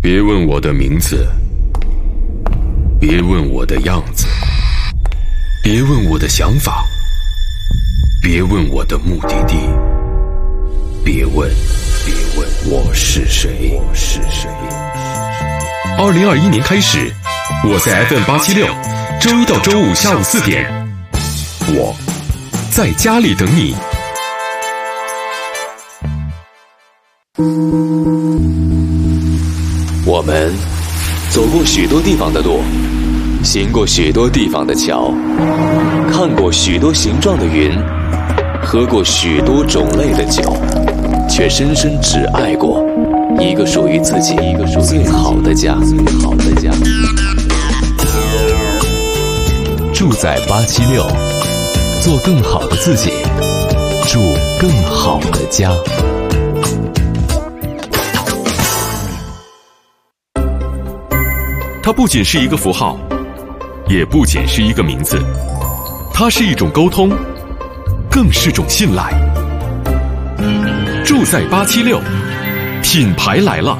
别问我的名字，别问我的样子，别问我的想法，别问我的目的地，别问我是谁。2021年开始，我在 FM876，周一到周五下午4点，我在家里等你。 我们走过许多地方的路，行过许多地方的桥，看过许多形状的云，喝过许多种类的酒，却深深只爱过一个属于自己最好的家。住在876，做更好的自己，住更好的家。 它不仅是一个符号，也不仅是一个名字，它是一种沟通，更是种信赖。住在876，品牌来了。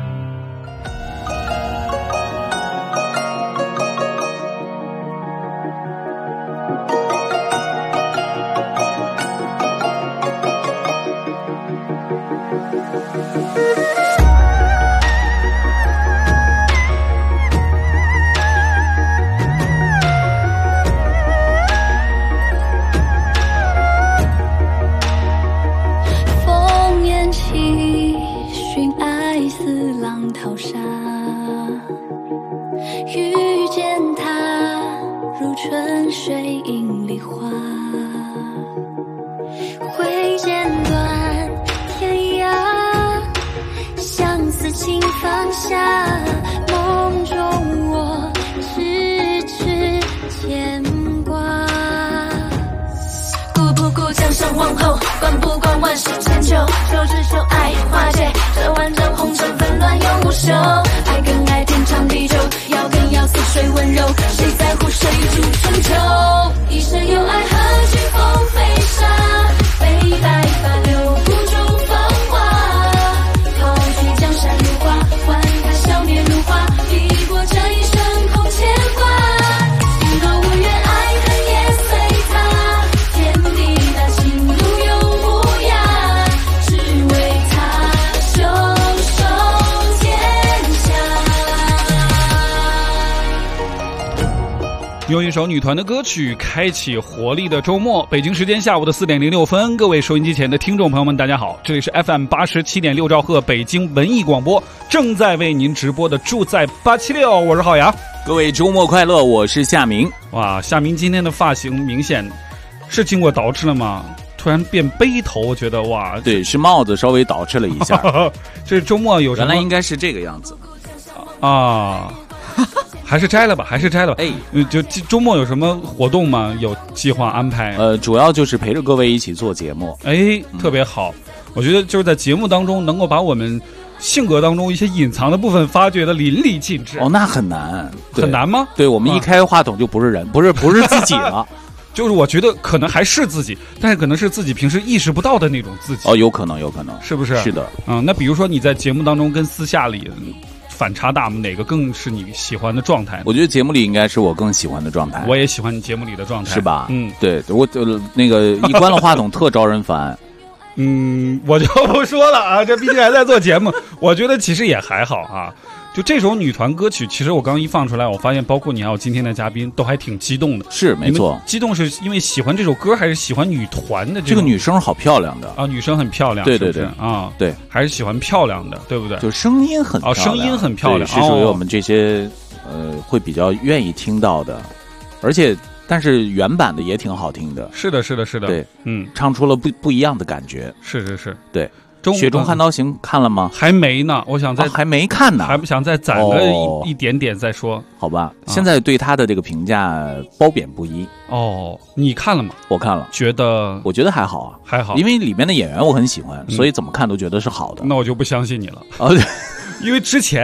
用一首女团的歌曲开启活力的周末，北京时间下午的4点06分，各位收音机前的听众朋友们大家好，这里是 FM87.6兆赫北京文艺广播，正在为您直播的住在876，我是浩洋。 各位周末快乐，我是夏明。 哇，夏明今天的发型明显是经过捯饬了吗？突然变背头，我觉得哇， 对，是帽子稍微捯饬了一下。 这周末有什么？ 原来应该是这个样子啊。还是摘了吧。哎，就周末有什么活动吗？有计划安排？ 主要就是陪着各位一起做节目。 哎，特别好。我觉得就是在节目当中能够把我们性格当中一些隐藏的部分发掘的淋漓尽致。 哦，那很难。 很难吗？ 对，我们一开话筒就不是人，不是自己了。 就是我觉得可能还是自己，但是可能是自己平时意识不到的那种自己。 哦，有可能， 是不是？ 是的。 那比如说你在节目当中跟私下里反差大，哪个更是你喜欢的状态？ 我觉得节目里应该是我更喜欢的状态。 我也喜欢你节目里的状态， 是吧？对，我那个一关了话筒特招人烦。 我就不说了啊，这毕竟还在做节目，我觉得其实也还好啊。就这首女团歌曲，其实我刚一放出来，我发现包括你还有今天的嘉宾都还挺激动的。 是，没错。 激动是因为喜欢这首歌，还是喜欢女团的这个女生好漂亮的啊？女生很漂亮， 对啊， 对， 还是喜欢漂亮的，对不对？ 就声音很漂亮， 声音很漂亮， 是属于我们这些会比较愿意听到的，而且但是原版的也挺好听的。 是的， 对，唱出了不一样的感觉。 是， 对。雪中悍刀行看了吗？ 还没呢，我想还没看呢， 还不想再攒个一点点再说。 好吧，现在对他的这个评价褒贬不一。 哦，你看了吗？ 我看了，我觉得还好啊， 还好， 因为里面的演员我很喜欢，所以怎么看都觉得是好的。 那我就不相信你了啊， 因为之前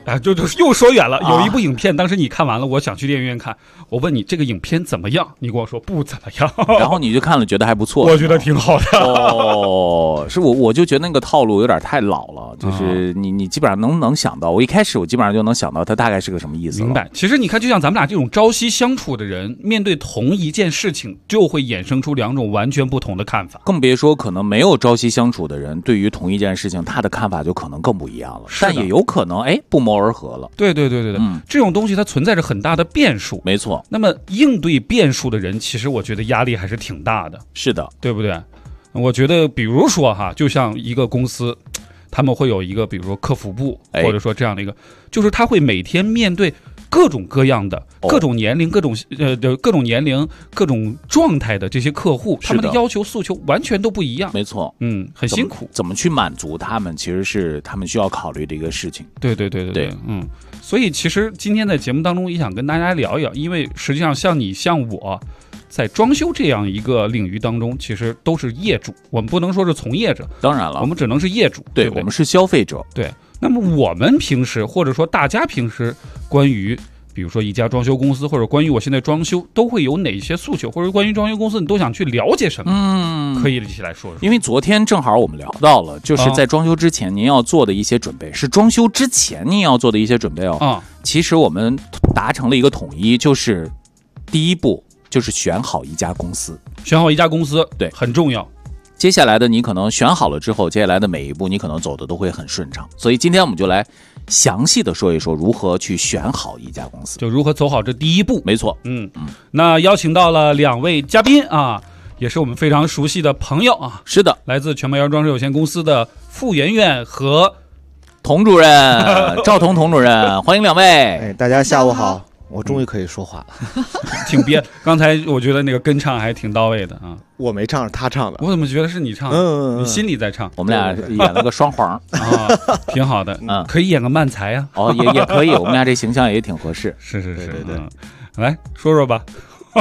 啊，就又说远了。有一部影片，当时你看完了，我想去电影院看，我问你这个影片怎么样，你跟我说不怎么样， 然后你就看了，觉得还不错。 我觉得挺好的。 哦，是我就觉得那个套路有点太老了，就是你基本上能想到，我一开始我基本上就能想到它大概是个什么意思。 明白。其实你看，就像咱们俩这种朝夕相处的人，面对同一件事情，就会衍生出两种完全不同的看法。 更别说可能没有朝夕相处的人，对于同一件事情，他的看法就可能更不一样了。但也有可能不谋而合了。 对，这种东西它存在着很大的变数。 没错。 那么应对变数的人，其实我觉得压力还是挺大的。 是的， 对不对？我觉得比如说哈，就像一个公司，他们会有一个比如说客服部，或者说这样的一个，就是他会每天面对各种各样的、各种年龄、各种年龄、各种状态的这些客户，他们的要求诉求完全都不一样。 没错， 很辛苦。 怎么去满足他们，其实是他们需要考虑的一个事情。 对，所以其实今天在节目当中也想跟大家聊一聊，因为实际上像你像我，在装修这样一个领域当中，其实都是业主，我们不能说是从业者， 当然了， 我们只能是业主，对， 我们是消费者。 对，那么我们平时或者说大家平时关于比如说一家装修公司，或者关于我现在装修都会有哪些诉求，或者关于装修公司你都想去了解什么？可以一起来说说。 因为昨天正好我们聊到了，就是在装修之前您要做的一些准备，是装修之前您要做的一些准备哦。其实我们达成了一个统一，就是第一步就是选好一家公司， 对，很重要。 接下来的你可能选好了之后，接下来的每一步你可能走的都会很顺畅。所以今天我们就来详细的说一说如何去选好一家公司， 就如何走好这第一步。 没错， 那邀请到了两位嘉宾啊，也是我们非常熟悉的朋友啊。 是的， 来自全毛窑装饰有限公司的傅媛媛和童主任赵彤童主任，欢迎两位。 大家下午好。我终于可以说话了， 挺憋。刚才我觉得那个跟唱还挺到位的啊。 我没唱，是他唱的。 我怎么觉得是你唱的？你心里在唱。 我们俩演了个双簧啊，挺好的。可以演个慢才呀。 也可以。我们俩这形象也挺合适。 是。对。来说说吧。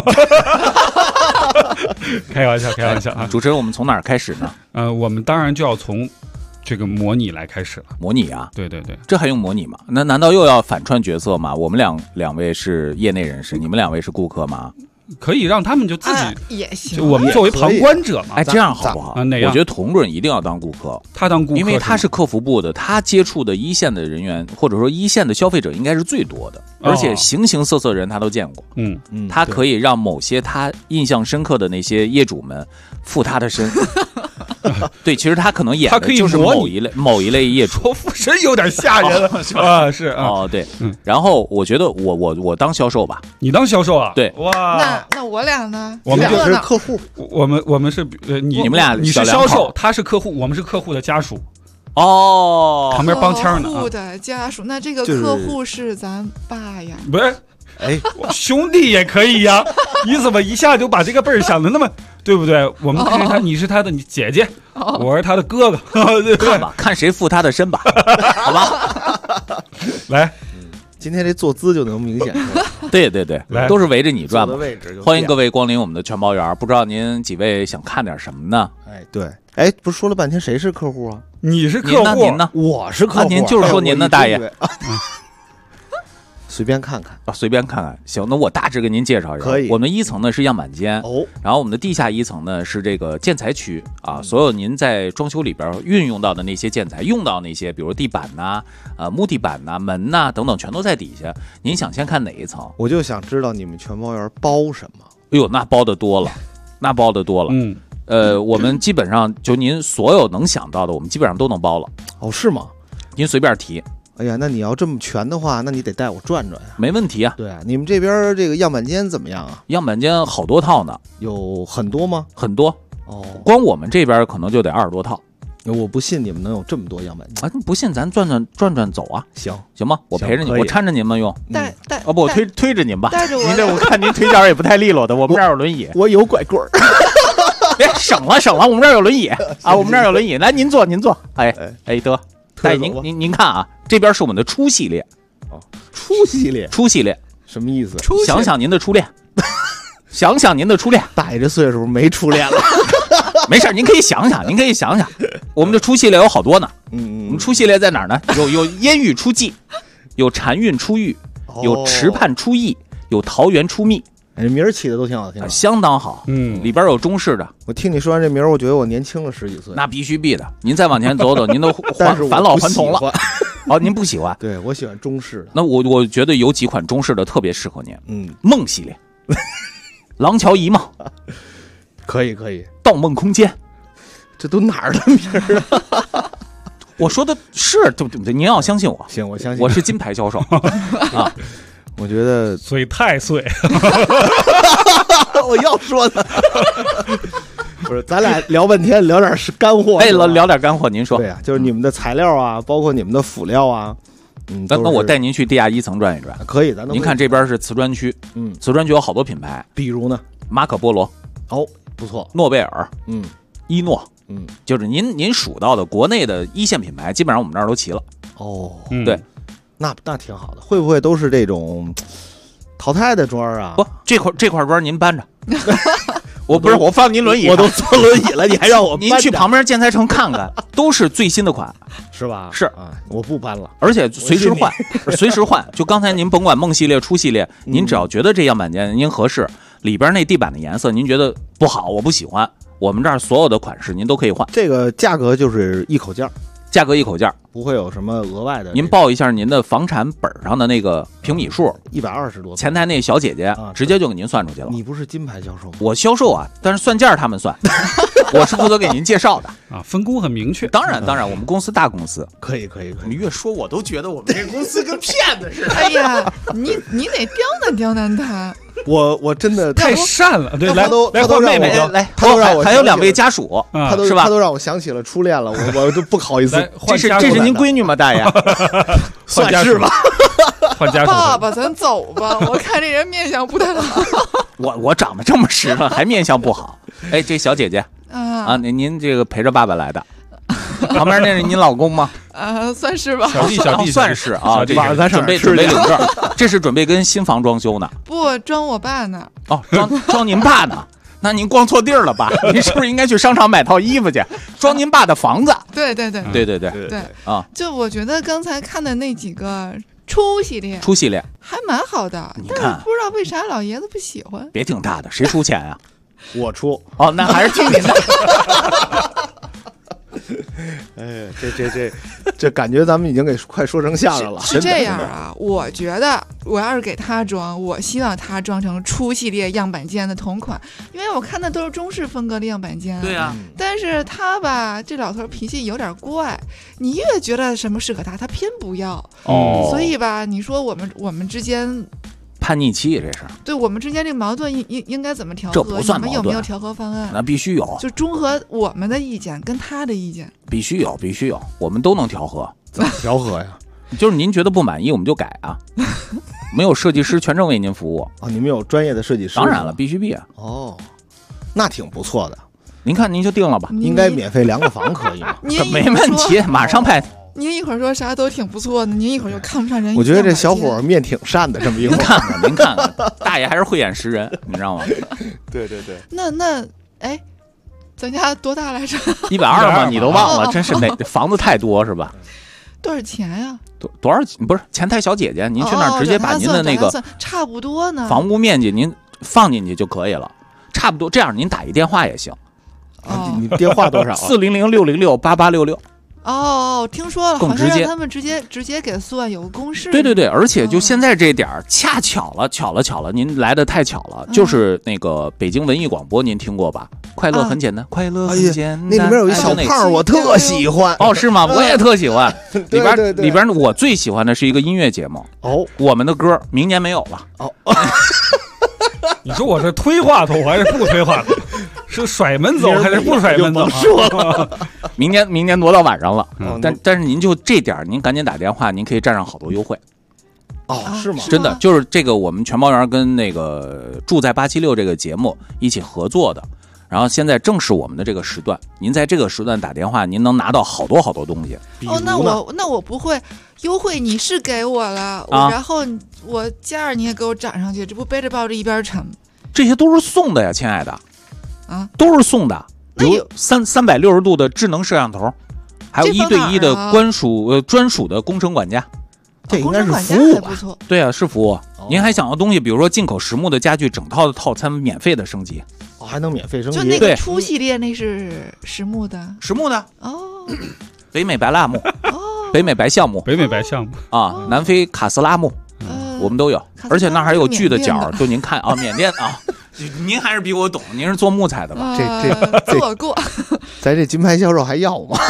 开玩笑啊。 主持人，我们从哪儿开始呢？ 我们当然就要从这个模拟来开始了。 模拟啊？ 对， 这还用模拟吗？那难道又要反串角色吗？我们两位是业内人士，你们两位是顾客吗？ 可以让他们就自己也行， 就我们作为旁观者嘛。 这样好不好？ 哪样？ 我觉得童主任一定要当顾客， 他当顾客， 因为他是客服部的，他接触的一线的人员或者说一线的消费者应该是最多的，而且形形色色人他都见过。他可以让某些他印象深刻的那些业主们附他的身。对，其实他可能演的就是某一类业主。 说附身有点吓人了啊！是啊， 对，然后我觉得我当销售吧， 你当销售啊？ 对， 哇，那我俩呢？ 我们就是客户， 我们是你们俩， 你是销售，他是客户，我们是客户的家属。 旁边帮腔呢。 客户的家属，那这个客户是咱爸呀？ 不是。兄弟也可以呀，你怎么一下就把这个辈儿想的那么，对不对？我们看他，你是他的姐姐，我是他的哥哥，对不对？ 看吧，看谁附他的身吧，好吧？ 来， 今天这坐姿就能明显出来。对，都是围着你转嘛。欢迎各位光临我们的全包园，不知道您几位想看点什么呢？ 对，不是说了半天谁是客户啊？ 你是客户， 您呢？ 我是客户， 您就是说您的大爷。 随便看看随便看看。行，那我大致给您介绍一下。 可以。 我们一层呢是样板间，然后我们的地下一层呢是这个建材区啊，所有您在装修里边运用到的那些建材，用到那些，比如地板呐、木地板呐、门呐等等，全都在底下。您想先看哪一层？ 我就想知道你们全包园包什么。 哎呦，那包的多了，我们基本上就您所有能想到的，我们基本上都能包了。 是吗？ 您随便提。 哎呀，那你要这么全的话，那你得带我转转呀。 没问题啊。 对啊，你们这边这个样板间怎么样啊？ 样板间好多套呢。 有很多吗？ 很多。光我们这边可能就得20多套。 我不信你们能有这么多样板间不信咱转走啊。 行吗？我陪着你，我搀着您们用。不，我推着您吧。 带着我。 您这我看您腿脚也不太利落的，我们这儿有轮椅。 我有拐棍儿。 别省了，我们这儿有轮椅啊，我们这儿有轮椅。来，您坐。得。大爷，您看啊，这边是我们的初系列。 初系列什么意思？ 想想您的初恋，想想您的初恋。 大爷这岁数没初恋了。 没事，您可以想想，我们的初系列有好多呢。 我们初系列在哪儿呢？有烟雨初霁， 有禅韵出玉，有池畔出意，有桃源出蜜。 名儿起的都挺好听的， 相当好。里边有中式的。 我听你说完这名儿，我觉得我年轻了10几岁。 那必须必的。您再往前走走，您都返老还童了。哦，您不喜欢？ 对，我喜欢中式的。 那我觉得有几款中式的特别适合您。梦系列，廊桥遗梦， 可以。 盗梦空间， 这都哪儿的名儿啊？ 我说的是对不对？您要相信我。 行，我相信。 我是金牌销售啊。 我觉得岁太岁， 我要说的不是，咱俩聊半天，聊点干货。 聊点干货，您说。 对呀，就是你们的材料啊，包括你们的辅料啊。 那我带您去地下1层转一转。 可以， 您看这边是瓷砖区，瓷砖区有好多品牌， 比如呢， 马可波罗， 不错， 诺贝尔，伊诺，就是您数到的国内的1线品牌，基本上我们这儿都齐了。对。 那挺好的，会不会都是这种淘汰的砖啊？ 不，这块砖您搬着。我放您轮椅， 我都坐轮椅了，你还让我搬？ 您去旁边建材城看看，都是最新的款， 是吧？ 是啊，我不搬了， 而且随时换，随时换。就刚才您甭管梦系列、初系列，您只要觉得这样板件您合适，里边那地板的颜色您觉得不好，我不喜欢，我们这儿所有的款式您都可以换。 这个价格就是一口价。 价格一口价， 不会有什么额外的。 您报一下您的房产本上的那个平米数 ，120多。 前台那小姐姐直接就给您算出去了。 你不是金牌销售吗？ 我销售啊，但是算价他们算，我是负责给您介绍的啊，分工很明确。 当然，我们公司大公司， 可以。 你越说我都觉得我们这公司跟骗子似的。 哎呀，你得刁难他。 我真的太善了，对， 来换妹妹来， 他都让我还有2位家属，是吧？ 他都让我想起了初恋了，我都不好意思。 这是您闺女吗，大爷？ 算是吧。 换家属。 爸爸，咱走吧，我看这人面相不太好。 我长得这么实了，还面相不好？哎，这小姐姐啊，您这个陪着爸爸来的。旁边那是您老公吗？ 算是吧。 小弟算是啊。 晚上咱准备领证，这是准备跟新房装修呢。 不，装我爸呢。 装您爸呢？那您逛错地儿了吧？您是不是应该去商场买套衣服去？装您爸的房子。 对啊！ 就我觉得刚才看的那几个初系列还蛮好的，但是不知道为啥老爷子不喜欢。 别挺大的，谁出钱呀？ 我出。 那还是听您的。 哎，这感觉咱们已经给快说成相声了。 是这样啊，我觉得我要是给他装，我希望他装成初系列样板间的同款，因为我看的都是中式风格的样板间。 对啊， 但是他吧，这老头脾气有点怪，你越觉得什么适合他，他偏不要。所以吧，你说我们之间。 叛逆期，这是对我们之间这个矛盾应该怎么调和？ 这不算矛盾， 你们有没有调和方案？ 那必须有， 就中和我们的意见跟他的意见， 必须有，我们都能调和。 怎么调和呀？ 就是您觉得不满意，我们就改啊。没有设计师全程为您服务你们有专业的设计师？ 当然了，必须必。 那挺不错的。 您看，您就定了吧。 应该免费量个房可以吗？ 没问题，马上派。 您一会儿说啥都挺不错的，您一会儿又看不上人。 我觉得这小伙面挺善的，这么一会儿。 您看看，大爷还是慧眼识人，你知道吗？ 对。 那哎，咱家多大来着 ？120吗？你都忘了，真是房子太多是吧？ 多少钱呀？ 多少？不是前台小姐姐，您去那儿直接把您的那个差不多呢， 房屋面积您放进去就可以了，差不多。这样您打一电话也行。 你电话多少 ？400-606-8866。 听说了， 更直接， 好像让他们直接给算，有个公式。 对，而且就现在这点恰巧了，您来的太巧了，就是那个北京文艺广播，您听过吧？快乐很简单，快乐很简单。 那里面有一小胖，我特喜欢。 是吗？我也特喜欢。里边我最喜欢的是一个音乐节目。我们的歌明年没有了。 你说我是推话筒还是不推话筒？是甩门走还是不甩门走？ 明年挪到晚上了。但是您就这点，您赶紧打电话，您可以占上好多优惠。 是吗？ 真的就是这个，我们全包园跟那个住在876这个节目一起合作的。然后现在正是我们的这个时段，您在这个时段打电话，您能拿到好多东西。 那我不会优惠，你是给我了，然后我价你也给我涨上去，这不背着抱着一边沉。 这些都是送的呀，亲爱的。都是送的。有360度的智能摄像头，还有1对1的专属的工程管家。 这应该是服务吧？ 对啊，是服务。您还想要东西，比如说进口实木的家具，整套的套餐免费的升级。 还能免费升级？ 就那个初系列那是实木的， 实木的哦， 北美白蜡木，北美白橡木， 北美白橡木啊，南非卡斯拉木，我们都有，而且那还有锯的角，就您看啊，缅甸啊，您还是比我懂，您是做木材的吧？ 这做过， 咱这金牌销售还要吗？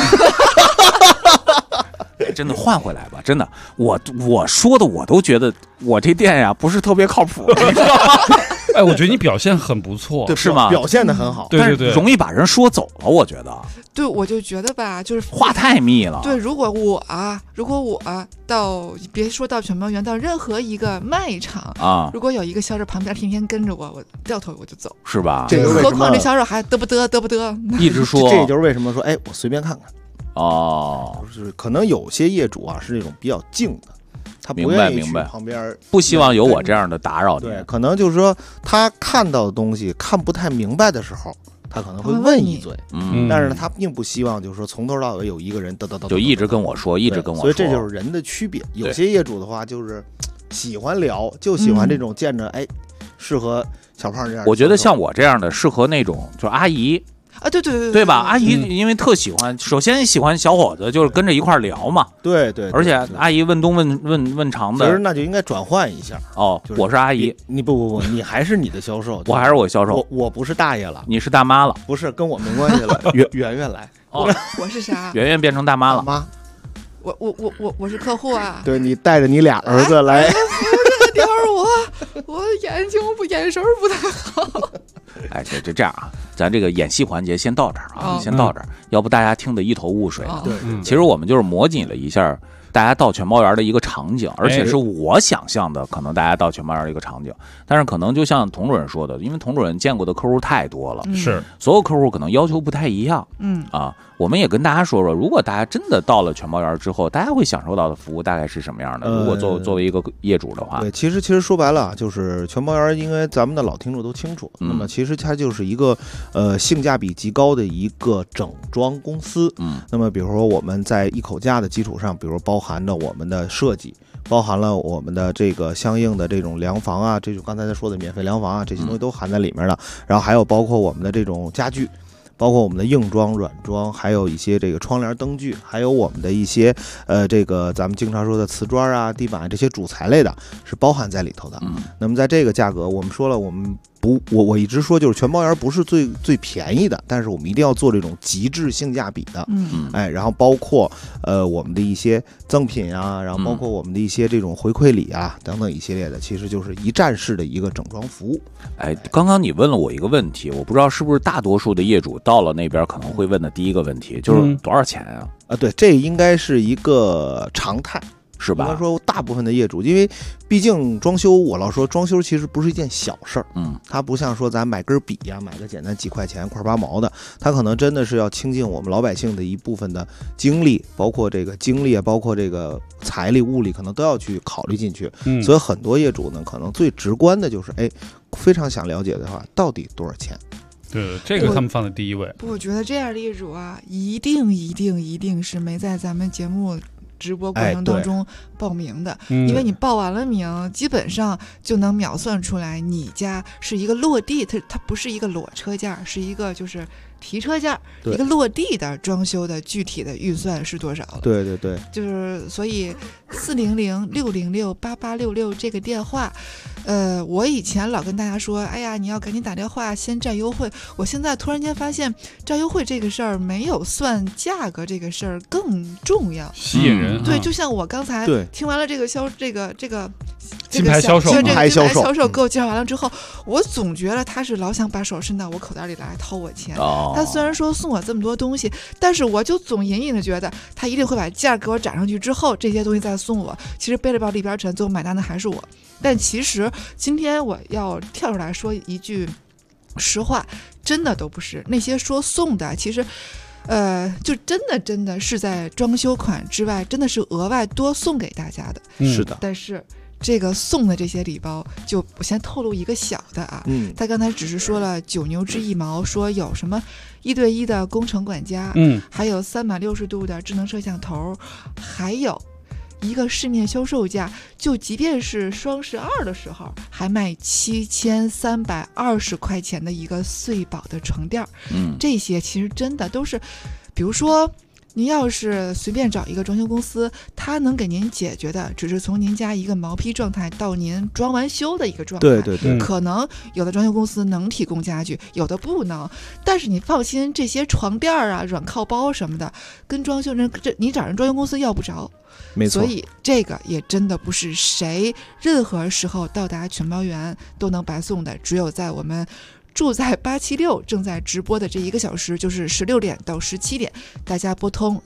真的换回来吧，真的，我说的我都觉得我这店呀不是特别靠谱，你知道吗？ 哎，我觉得你表现很不错， 对， 是吗？ 表现的很好， 对， 容易把人说走了，我觉得。 对，我就觉得吧，就是话太密了。 对，如果我到别说到全猫园，到任何一个卖场啊，如果有一个销售旁边天天跟着我掉头我就走， 是吧？ 何况这销售还嘚不嘚， 一直说， 这也就是为什么说，哎，我随便看看。 哦， 就是可能有些业主啊是那种比较静的，他不愿意去旁边， 不希望有我这样的打扰你。 对，可能就是说他看到的东西看不太明白的时候，他可能会问一嘴，但是呢，他并不希望就是说从头到尾有一个人就一直跟我说，一直跟我说， 所以这就是人的区别。有些业主的话就是喜欢聊，就喜欢这种见着哎适合小胖这样。 我觉得像我这样的适合那种就是阿姨。 啊， 对吧？阿姨因为特喜欢，首先喜欢小伙子，就是跟着一块聊嘛。 对，而且阿姨问东问长的， 其实那就应该转换一下。 哦，我是阿姨， 你不，你还是你的销售， 我还是我销售， 我不是大爷了， 你是大妈了， 不是跟我没关系了。圆圆来， 我是啥？ 圆圆变成大妈了。 妈， 我是客户啊。 对，你带着你俩儿子来。 这个地方我眼神不太好。 哎，这样啊，咱这个演戏环节先到这儿啊，先到这儿，要不大家听得一头雾水了。 对， 其实我们就是模拟了一下大家到全猫园的一个场景，而且是我想象的，可能大家到全猫园的一个场景。但是可能就像童主任说的，因为童主任见过的客户太多了， 是所有客户可能要求不太一样。我们也跟大家说说，如果大家真的到了全猫园之后，大家会享受到的服务大概是什么样的？如果作为一个业主的话， 对，其实说白了就是全猫园，因为咱们的老听众都清楚，那么其实它就是一个性价比极高的一个整装公司。那么比如说我们在一口价的基础上，比如包含着我们的设计，包含了我们的这个相应的这种量房啊，这种刚才说的免费量房啊，这些东西都含在里面的。然后还有包括我们的这种家具，包括我们的硬装、软装，还有一些这个窗帘、灯具，还有我们的一些这个咱们经常说的瓷砖啊、地板这些主材类的，是包含在里头的。那么在这个价格，我们说了，我一直说就是全猫园不是最便宜的，但是我们一定要做这种极致性价比的。然后包括我们的一些赠品啊，然后包括我们的一些这种回馈礼啊等等一系列的，其实就是一站式的一个整装服务。 哎，刚刚你问了我一个问题，我不知道是不是大多数的业主到了那边可能会问的第一个问题，就是多少钱啊？ 对，这应该是一个常态。 是吧？ 应该说大部分的业主，因为毕竟装修，我老说装修其实不是一件小事儿。它不像说咱买根笔呀，买个简单几块钱块八毛的，它可能真的是要倾尽我们老百姓的一部分的精力，包括这个精力，包括这个财力物力，可能都要去考虑进去。所以很多业主呢，可能最直观的就是，非常想了解的话，到底多少钱？ 对，这个他们放在第一位。 我觉得这样的业主啊，一定是没在咱们节目直播过程当中报名的，因为你报完了名，基本上就能秒算出来你家是一个落地，它不是一个裸车价，是一个就是提车价，一个落地的装修的具体的预算是多少了。 对， 就是所以400-606-8866这个电话，我以前老跟大家说，哎呀，你要赶紧打电话先占优惠。我现在突然间发现，占优惠这个事儿没有算价格这个事儿更重要， 吸引人。 对，就像我刚才听完了这个金牌销售给我介绍完了之后，我总觉得他是老想把手伸到我口袋里来掏我钱。他虽然说送我这么多东西，但是我就总隐隐的觉得他一定会把价给我涨上去之后，这些东西再送我。其实背着包里边沉，最后买单的还是我。但其实今天我要跳出来说一句实话，真的都不是那些说送的，其实就真的是在装修款之外，真的是额外多送给大家的。 是的， 但是这个送的这些礼包，就我先透露一个小的啊，他刚才只是说了9牛之1毛，说有什么1对1的工程管家，还有360度的智能摄像头，还有一个市面销售价，就即便是双12的时候，还卖7320块钱的一个穗宝的床垫。这些其实真的都是，比如说您要是随便找一个装修公司，它能给您解决的只是从您家一个毛坯状态到您装完修的一个状态。 对， 可能有的装修公司能提供家具，有的不能。但是你放心，这些床垫啊、软靠包什么的，跟装修人你找人装修公司要不着。 没错， 所以这个也真的不是谁任何时候到达全包园都能白送的，只有在我们住在876正在直播的这1个小时，就是16点到17点，大家拨通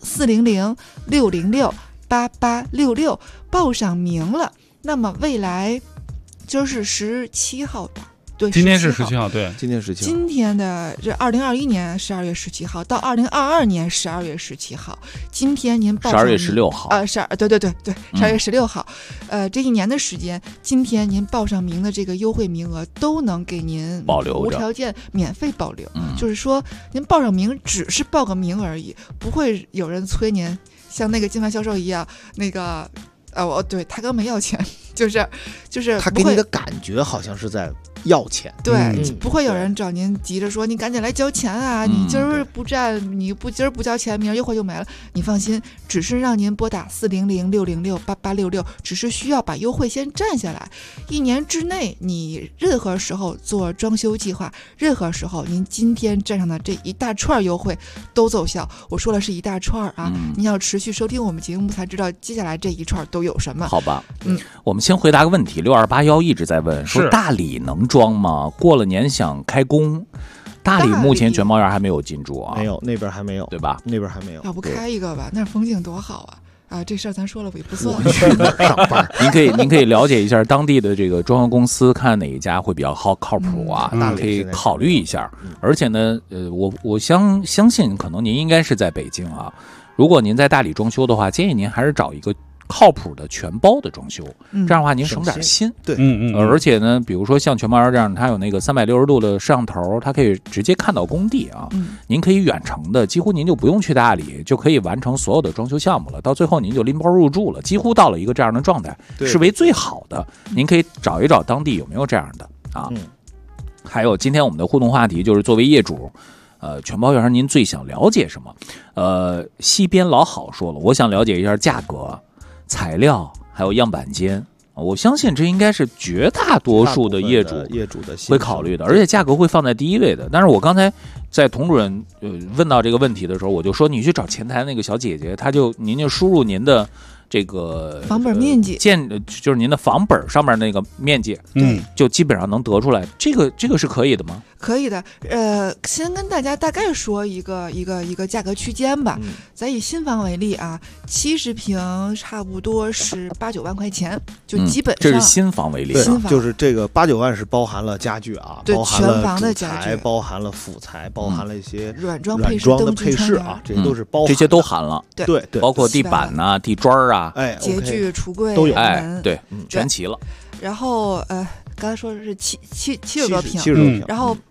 400-606-8866报上名了。那么未来就是17号吧？对， 今天是17号，对， 今天17号。 今天的这2021年12月17号到2022年12月17号，今天您报 12月16号对，12月16号，这一年的时间，今天您报上名的这个优惠名额都能给您保留， 无条件免费保留。就是说您报上名只是报个名而已，不会有人催您，像那个金牌销售一样，那个对他根本没要钱，就是他给你的感觉好像是在要钱， 对，不会有人找您急着说你赶紧来交钱啊，你今儿不占，你今儿不交钱，明儿优惠就没了。你放心，只是让您拨打400-606-8866，只是需要把优惠先占下来。一年之内，你任何时候做装修计划，任何时候您今天占上的这一大串优惠都奏效。我说的是一大串啊，您要持续收听我们节目才知道接下来这一串都有什么。 好吧，我们先回答个问题，6281一直在问说大理能装吗？过了年想开工，大理目前全包园还没有进驻啊， 没有，那边还没有， 对吧？ 那边还没有。 要不开一个吧，那风景多好啊！这事儿咱说了也不算。 去哪儿上班？ 您可以了解一下当地的这个装修公司，看哪一家会比较靠谱啊，可以考虑一下。而且呢，我相信可能您应该是在北京啊，如果您在大理装修的话，建议您还是找一个靠谱的全包的装修，这样的话您省点心。 对， 而且呢，比如说像全包园这样，它有那个360度的摄像头，它可以直接看到工地啊。您可以远程的，几乎您就不用去大理，就可以完成所有的装修项目了。到最后您就拎包入住了，几乎到了一个这样的状态，是为最好的。您可以找一找当地有没有这样的啊。还有今天我们的互动话题就是作为业主。全包园您最想了解什么？西边老好说了，我想了解一下价格、材料还有样板间。我相信这应该是绝大多数的业主的会考虑的，而且价格会放在第一位的。但是我刚才在童主任问到这个问题的时候，我就说你去找前台那个小姐姐，您就输入您的这个房本面积， 就是您的房本上面那个面积，就基本上能得出来。这个是可以的吗？ 可以的。先跟大家大概说一个价格区间吧。咱以新房为例啊，70平差不多是8-9万块钱，就基本上。 这是新房为例， 对，就是这个8-9万是包含了家具啊， 对， 包含了全房的家具， 包含了辅材，包含了一些软装的配饰啊，这些都是包含， 这些都含了。 对， 包括地板啊、地砖啊， 洁具、橱柜都有， 对，全齐了。 然后刚才说的是70多平 ，70多平， 然后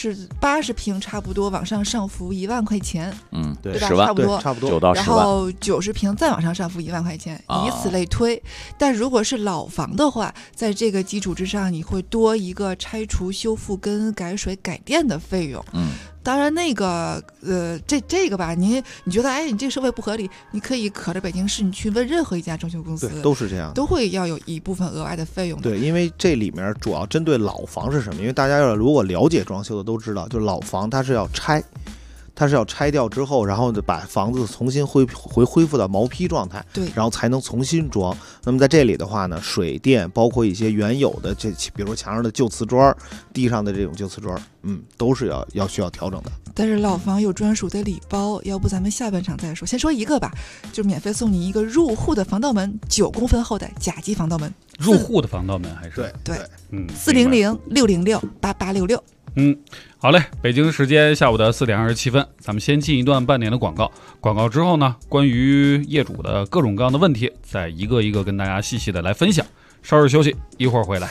80平差不多往上浮1万块钱， 对吧？ 10万， 差不多 9到10万。 然后90平再往上浮1万块钱，以此类推。但如果是老房的话，在这个基础之上，你会多一个拆除、修复跟改水改电的费用。当然那个这个吧，你觉得你这个收费不合理，你可以可着北京市，你去问任何一家装修公司， 都是这样， 都会要有一部分额外的费用的。 对，因为这里面主要针对老房是什么？因为大家如果了解装修的都知道，就老房它是要拆。它是要拆掉之后，然后把房子重新恢复到毛坯状态， 对， 然后才能重新装。那么在这里的话呢，水电包括一些原有的比如说墙上的旧瓷砖、地上的这种旧瓷砖，都是需要调整的。 但是老房有专属的礼包，要不咱们下半场再说。先说一个吧，就免费送你一个入户的防盗门，9公分厚的甲基防盗门。 入户的防盗门还是对，400-606-8866。 好嘞，北京时间下午的4点27分，咱们先进一段半点的广告。广告之后呢，关于业主的各种各样的问题，再一个一个跟大家细细的来分享。稍事休息，一会儿回来。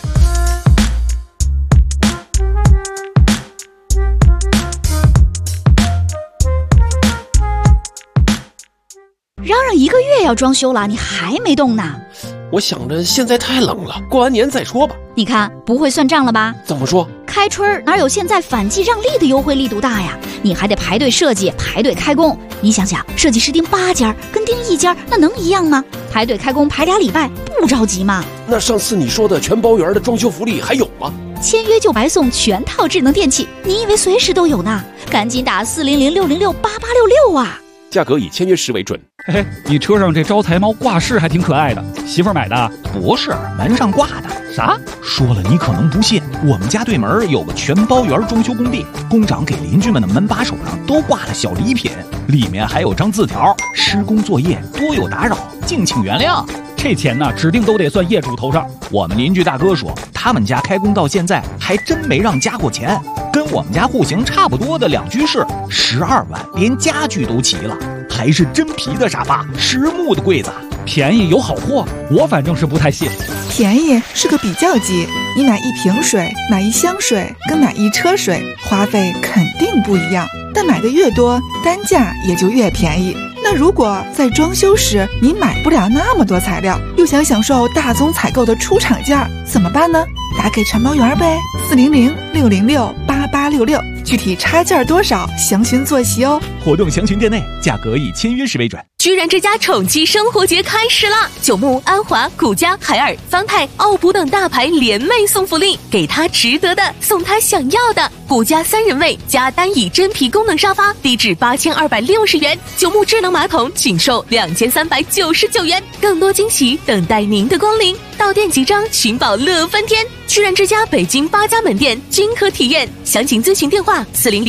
嚷嚷1个月要装修了，你还没动呢？ 我想着现在太冷了，过完年再说吧。 你看不会算账了吧？ 怎么说？ 开春哪有现在反季让利的优惠力度大呀？你还得排队设计，排队开工。你想想，设计师盯8家跟盯1家，那能一样吗？排队开工排2礼拜，不着急吗？ 那上次你说的全包圆的装修福利还有吗？ 签约就白送全套智能电器，你以为随时都有呢？赶紧打400-606-8866啊！ 价格以签约时为准。 嘿嘿，你车上这招财猫挂饰还挺可爱的，媳妇儿买的？ 不是，门上挂的。 啥？ 说了你可能不信，我们家对门有个全包圆装修工地，工长给邻居们的门把手上都挂了小礼品，里面还有张字条：施工作业多有打扰，敬请原谅。 这钱呢，指定都得算业主头上。 我们邻居大哥说，他们家开工到现在还真没让加过钱，跟我们家户型差不多的2居室，12万，连家具都齐了，还是真皮的沙发，实木的柜子， 便宜有好货，我反正是不太信。 便宜是个比较级，你买1瓶水，买1箱水，跟买1车水，花费肯定不一样，但买的越多，单价也就越便宜。那如果在装修时你买不了那么多材料，又想享受大宗采购的出厂价，怎么办呢？打给传包员呗，400-606-8866，具体差价多少，详询坐席哦。 活动详询店内，价格以签约时为准。 居然之家宠妻生活节开始啦！九牧、安华、古家、海尔、方太、奥普等大牌联袂送福利，给他值得的，送他想要的。古家3人位加单椅真皮功能沙发，低至8260元；九牧智能马桶仅售2399元。更多惊喜等待您的光临，到店即张，寻宝乐翻天。居然之家北京8家门店均可体验，详情咨询电话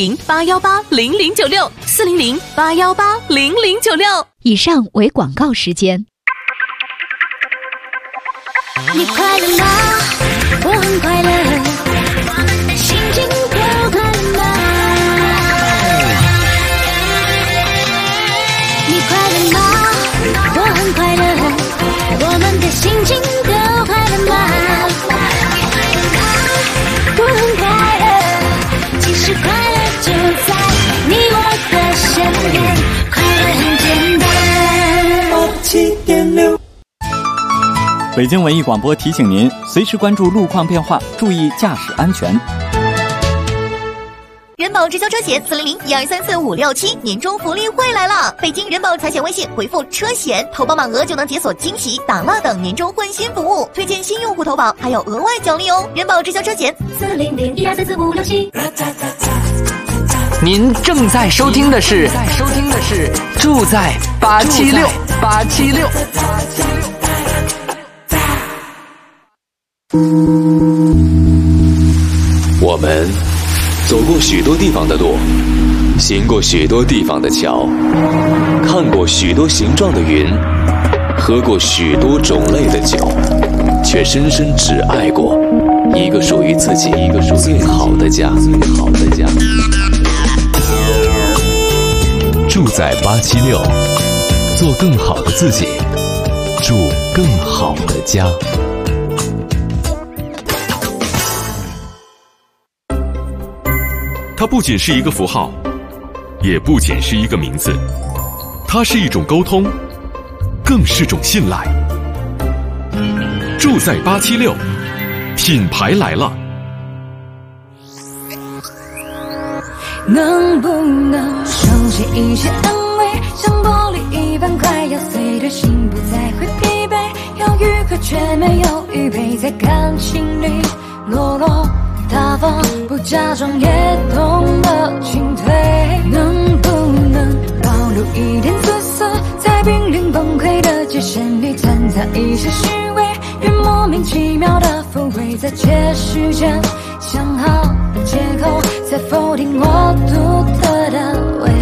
400-818-0096，400-818-0096。 以上为广告时间。 你快乐吗？我很快乐，心情更快乐吗？你快乐吗？我很快乐，我们的心情更快乐吗？我很快乐，其实快乐就在你我的身边，快乐很简单。7.6 北京文艺广播提醒您，随时关注路况变化，注意驾驶安全。 人保直销车险400-1234-567年终福利会来了！北京人保财险微信回复车险，投保满额就能解锁惊喜、打蜡等年终换新服务，推荐新用户投保还有额外奖励哦！人保直销车险400-1234-567。 您正在收听的是住在876。 我们走过许多地方的路，行过许多地方的桥，看过许多形状的云，喝过许多种类的酒，却深深只爱过一个属于自己最好的家。 住在876，做更好的自己，住更好的家。它不仅是一个符号，也不仅是一个名字，它是一种沟通，更是种信赖。住在876，品牌来了。 能不能熟悉一些安慰，像玻璃一般快要碎的心不再会疲惫，有预科却没有预备，在感情里落落大方，不假装也懂得进退。能不能保留一点姿色，在濒临崩溃的界限里掺杂一些虚伪，越莫名其妙的富贵，在借时间想好的借口，在否定我独特的味。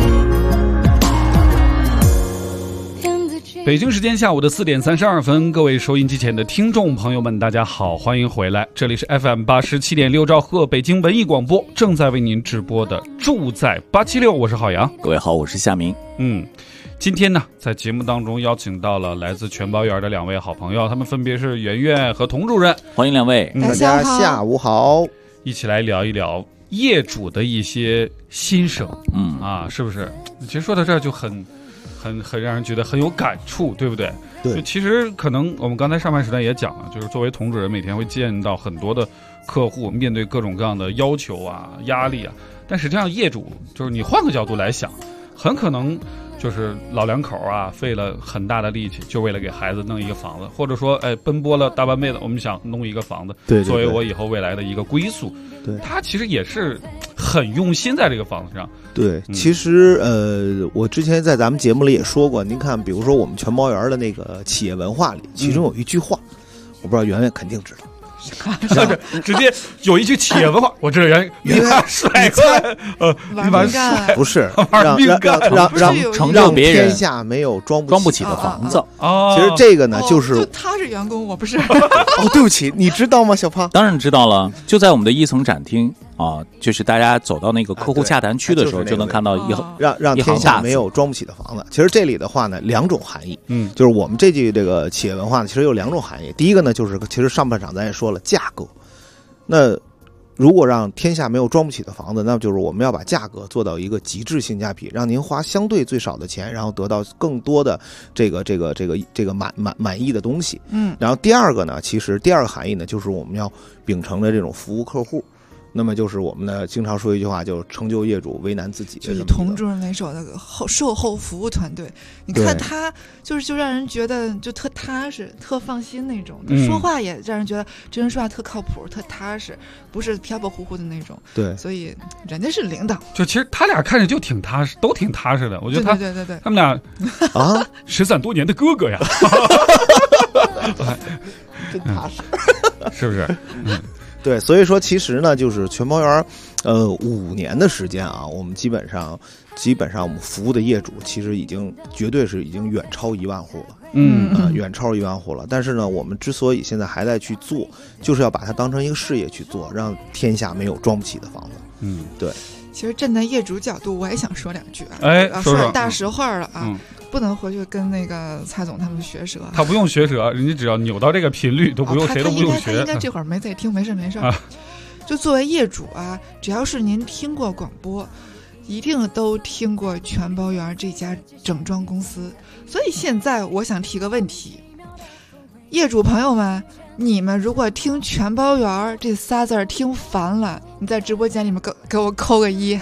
北京时间下午的4点32分，各位收音机前的听众朋友们，大家好，欢迎回来，这里是 FM 87.6兆赫北京文艺广播，正在为您直播的住在876，我是郝阳。 各位好，我是夏明。 今天呢，在节目当中邀请到了来自全包园的2位好朋友，他们分别是圆圆和童主任， 欢迎2位。 大家下午好， 一起来聊一聊业主的一些心声。是不是？其实说到这儿就很很让人觉得很有感触，对不对？ 对。 就其实可能我们刚才上半时段也讲了，就是作为同主任，每天会见到很多的客户，面对各种各样的要求啊、压力啊。但实际上，业主就是你换个角度来想，很可能就是老两口啊，费了很大的力气，就为了给孩子弄一个房子，或者说，奔波了大半辈子，我们想弄一个房子， 对， 作为我以后未来的一个归宿。 对， 他其实也是很用心在这个房子上。 对，其实我之前在咱们节目里也说过，您看，比如说我们全包园的那个企业文化里，其中有一句话，我不知道圆圆肯定知道。 直接有一句企业文化，我这人帅哥， 玩干不是让天下没有装不起的房子啊！ 其实这个呢，就是他是员工，我不是。 哦，对不起，你知道吗，小胖？ 当然知道了，就在我们的一层展厅啊，就是大家走到那个客户洽谈区的时候，就能看到让天下没有装不起的房子。其实这里的话呢，两种含义，就是我们这句这个企业文化呢，其实有两种含义。第一个呢，就是其实上半场咱也说了价格，那如果让天下没有装不起的房子，那就是我们要把价格做到一个极致性价比，让您花相对最少的钱，然后得到更多的这个满意的东西。然后第二个呢，其实第二个含义呢，就是我们要秉承着这种服务客户。那么就是我们呢经常说一句话，就是成就业主为难自己。 就以童主任为首的售后服务团队，你看他就让人觉得就特踏实、特放心那种。说话也让人觉得这人说话特靠谱、特踏实，不是飘飘忽忽的那种。 对， 所以人家是领导。 就其实他俩看着就挺踏实，都挺踏实的。我觉得对， 他们俩啊，13多年的哥哥呀， 真踏实， 是不是？ 对，所以说其实呢，就是全包园，5年的时间啊，我们基本上我们服务的业主其实绝对是已经远超1万户了，远超1万户了。但是呢，我们之所以现在还在去做，就是要把它当成一个事业去做，让天下没有装不起的房子。对。 其实站在业主角度，我也想说两句啊， 说点大实话了啊。不能回去跟那个蔡总他们学舌， 他不用学舌，人家只要扭到这个频率都不用，谁都不用学。 他应该这会儿没在听，没事。就作为业主啊，只要是您听过广播，一定都听过全包园这家整装公司。所以现在我想提个问题，业主朋友们，你们如果听全包园这仨字听烦了，你在直播间里面给我扣个1。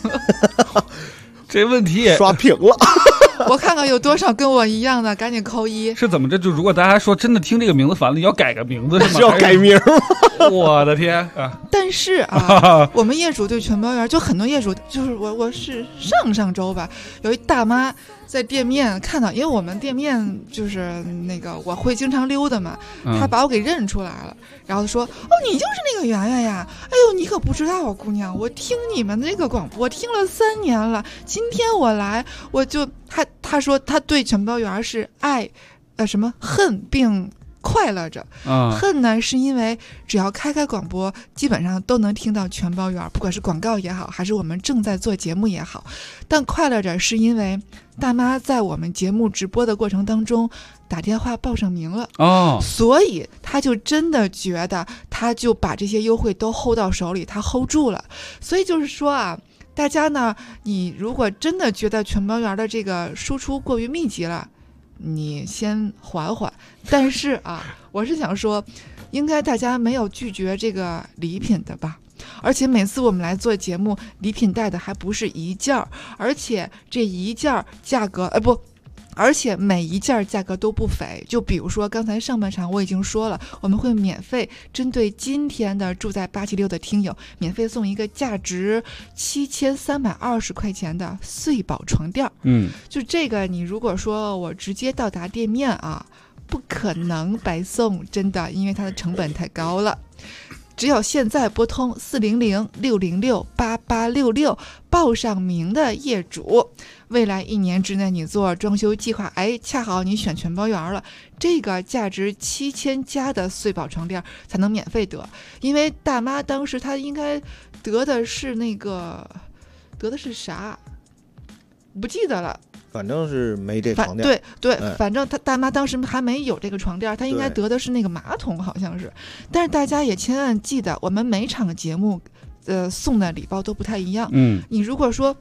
这问题也刷屏了。 我看看有多少跟我一样的，赶紧扣1。 是怎么着？就如果大家说真的听这个名字烦了，你要改个名字是吗？ 要改名。 我的天啊！ 但是啊，我们业主对全包园就很多业主，就是我是上周吧，有一大妈在店面看到，因为我们店面就是那个我会经常溜达嘛，她把我给认出来了，然后说：“哦，你就是那个圆圆呀！哎呦，你可不知道啊，姑娘，我听你们那个广播听了3年了，今天我来，我就他说他对全包园是爱，恨并快乐着。恨呢是因为只要开广播，基本上都能听到全包园，不管是广告也好，还是我们正在做节目也好。但快乐着是因为大妈在我们节目直播的过程当中打电话报上名了，所以他就真的觉得他就把这些优惠都 hold 到手里，他 hold 住了。所以就是说啊，大家呢，你如果真的觉得全包园的这个输出过于密集了，你先缓缓。但是啊，我是想说，应该大家没有拒绝这个礼品的吧？而且每次我们来做节目，礼品带的还不是一件，而且这一件价格而且每一件价格都不菲。就比如说刚才上半场我已经说了，我们会免费针对今天的住在876的听友，免费送一个价值7320块钱的穗宝床垫。就这个你如果说我直接到达店面啊，不可能白送，真的，因为它的成本太高了。只有现在拨通400-606-8866报上名的业主，未来1年之内你做装修计划，恰好你选全包园了，这个价值7000加的穗宝床垫才能免费得。因为大妈当时她应该得的是啥不记得了， 反正是没这床垫。 对，反正他大妈当时还没有这个床垫，他应该得的是那个马桶，好像是。但是大家也千万记得，我们每场节目送的礼包都不太一样。你如果说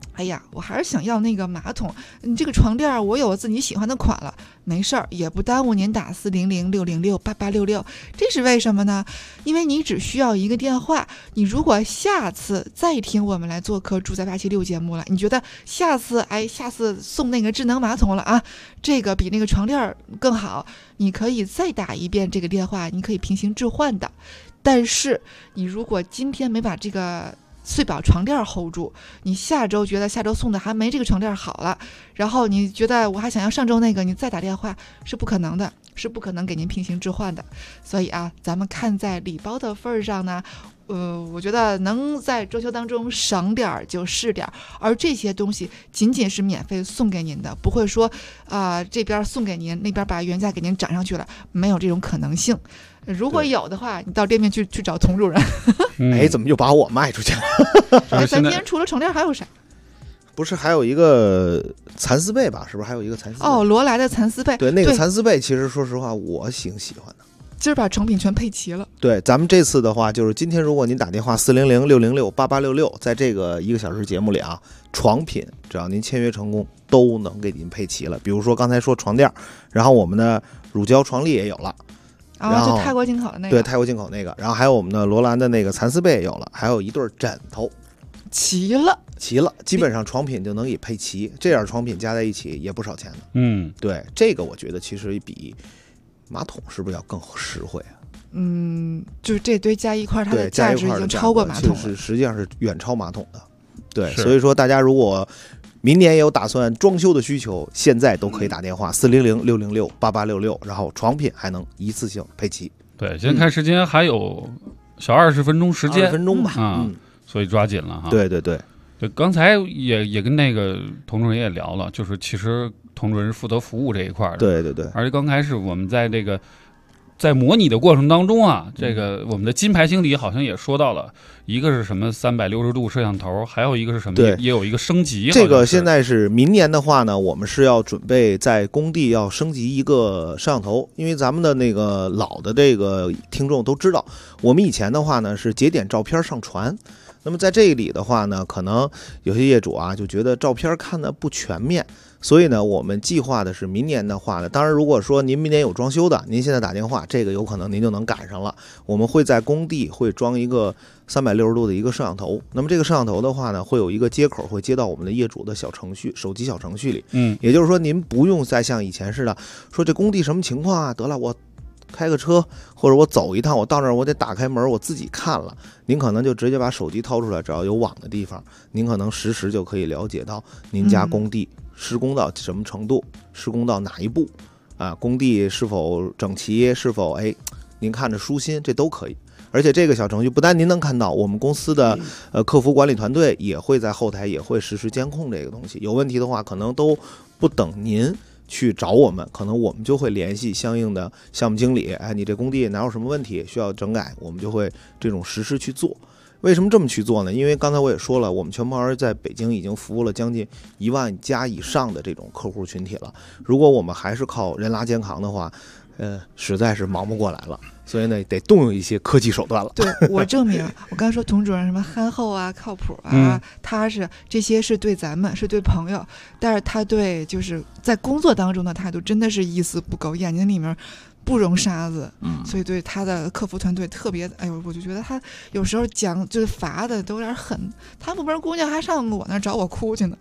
哎呀，我还是想要那个马桶，你这个床垫我有我自己喜欢的款了，没事儿，也不耽误您打400-606-8866，这是为什么呢？因为你只需要一个电话，你如果下次再听我们来做客住在876节目了，你觉得下次送那个智能马桶了啊，这个比那个床垫更好，你可以再打一遍这个电话，你可以平行置换的。但是你如果今天没把这个岁宝床垫 hold 住，你下周觉得下周送的还没这个床垫好了，然后你觉得我还想要上周那个，你再打电话是不可能的，是不可能给您平行置换的。所以啊，咱们看在礼包的份上呢，我觉得能在装修当中省点就是点，而这些东西仅仅是免费送给您的，不会说这边送给您，那边把原价给您涨上去了，没有这种可能性。如果有的话，你到店面去找童主任。 哎，怎么就把我卖出去了？ 咱今天除了床垫还有啥？ 不是还有一个蚕丝被吧？是不是还有一个蚕丝被？ 罗莱的蚕丝被。 对，那个蚕丝被其实说实话我挺喜欢的。 今儿把成品全配齐了。 对，咱们这次的话就是今天如果您打电话400-606-8866，在这个1个小时节目里啊，床品只要您签约成功都能给您配齐了。比如说刚才说床垫，然后我们的乳胶床笠也有了。 就泰国进口的那个， 对，泰国进口那个，然后还有我们的罗兰的那个蚕丝被也有了，还有一对枕头， 齐了， 基本上床品就能给配齐，这点床品加在一起也不少钱的。对，这个我觉得其实比马桶是不是要更实惠啊？ 就这堆加一块，它的价值已经超过马桶了， 实际上是远超马桶的。对，所以说大家如果明年也有打算装修的需求，现在都可以打电话400-606-8866，然后床品还能一次性配齐。 对，现在看时间还有小20分钟时间，20 分钟吧， 所以抓紧了哈。 对对对， 刚才也跟那个童主任也聊了，就是其实童主任是负责服务这一块的。 对对对， 而且刚开始我们在这个在模拟的过程当中啊，这个我们的金牌经理好像也说到了，一个是什么360度摄像头，还有一个是什么？ 对， 也有一个升级。 这个现在是明年的话呢，我们是要准备在工地要升级一个摄像头，因为咱们的那个老的这个听众都知道，我们以前的话呢是节点照片上传。那么在这里的话呢，可能有些业主啊就觉得照片看得不全面，所以呢，我们计划的是明年的话呢，当然如果说您明年有装修的，您现在打电话，这个有可能您就能赶上了。我们会在工地会装一个360度的一个摄像头，那么这个摄像头的话呢，会有一个接口会接到我们的业主的小程序，手机小程序里。也就是说您不用再像以前似的说这工地什么情况啊，得了我开个车或者我走一趟，我到那儿我得打开门我自己看了，您可能就直接把手机掏出来，只要有网的地方，您可能实时就可以了解到您家工地施工到什么程度，施工到哪一步啊，工地是否整齐，是否您看着舒心，这都可以。而且这个小程序不但您能看到，我们公司的客服管理团队也会在后台也会实时监控这个东西，有问题的话可能都不等您去找我们，可能我们就会联系相应的项目经理，你这工地哪有什么问题需要整改，我们就会这种实时去做。为什么这么去做呢？因为刚才我也说了，我们全包在北京已经服务了将近1万家以上的这种客户群体了，如果我们还是靠人拉肩扛的话，实在是忙不过来了，所以呢得动用一些科技手段了。 对，我证明我刚才说童主任什么憨厚啊，靠谱啊，踏实，这些是对咱们，是对朋友，但是他对就是在工作当中的态度真的是一丝不苟，眼睛里面不容沙子。所以对他的客服团队特别，我就觉得他有时候讲就是罚的都有点狠，他们班姑娘还上我那找我哭去呢。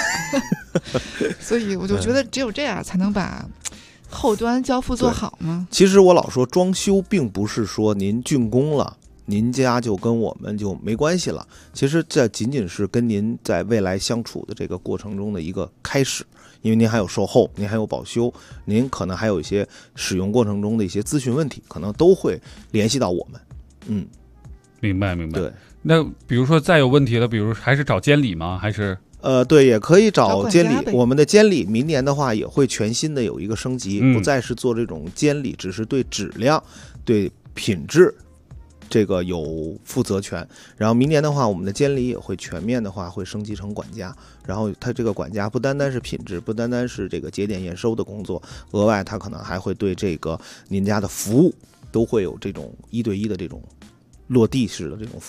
所以我就觉得只有这样才能把后端交付做好吗？ 其实我老说装修并不是说您竣工了您家就跟我们就没关系了，其实这仅仅是跟您在未来相处的这个过程中的一个开始，因为您还有售后，您还有保修，您可能还有一些使用过程中的一些咨询问题，可能都会联系到我们。 明白。 对， 那比如说再有问题了，比如还是找监理吗？还是对，也可以找监理。我们的监理明年的话也会全新的有一个升级，不再是做这种监理，只是对质量、对品质这个有负责权。然后明年的话，我们的监理也会全面的话会升级成管家。然后他这个管家不单单是品质，不单单是这个节点验收的工作，额外他可能还会对这个您家的服务都会有这种1对1的这种落地式的这种服务。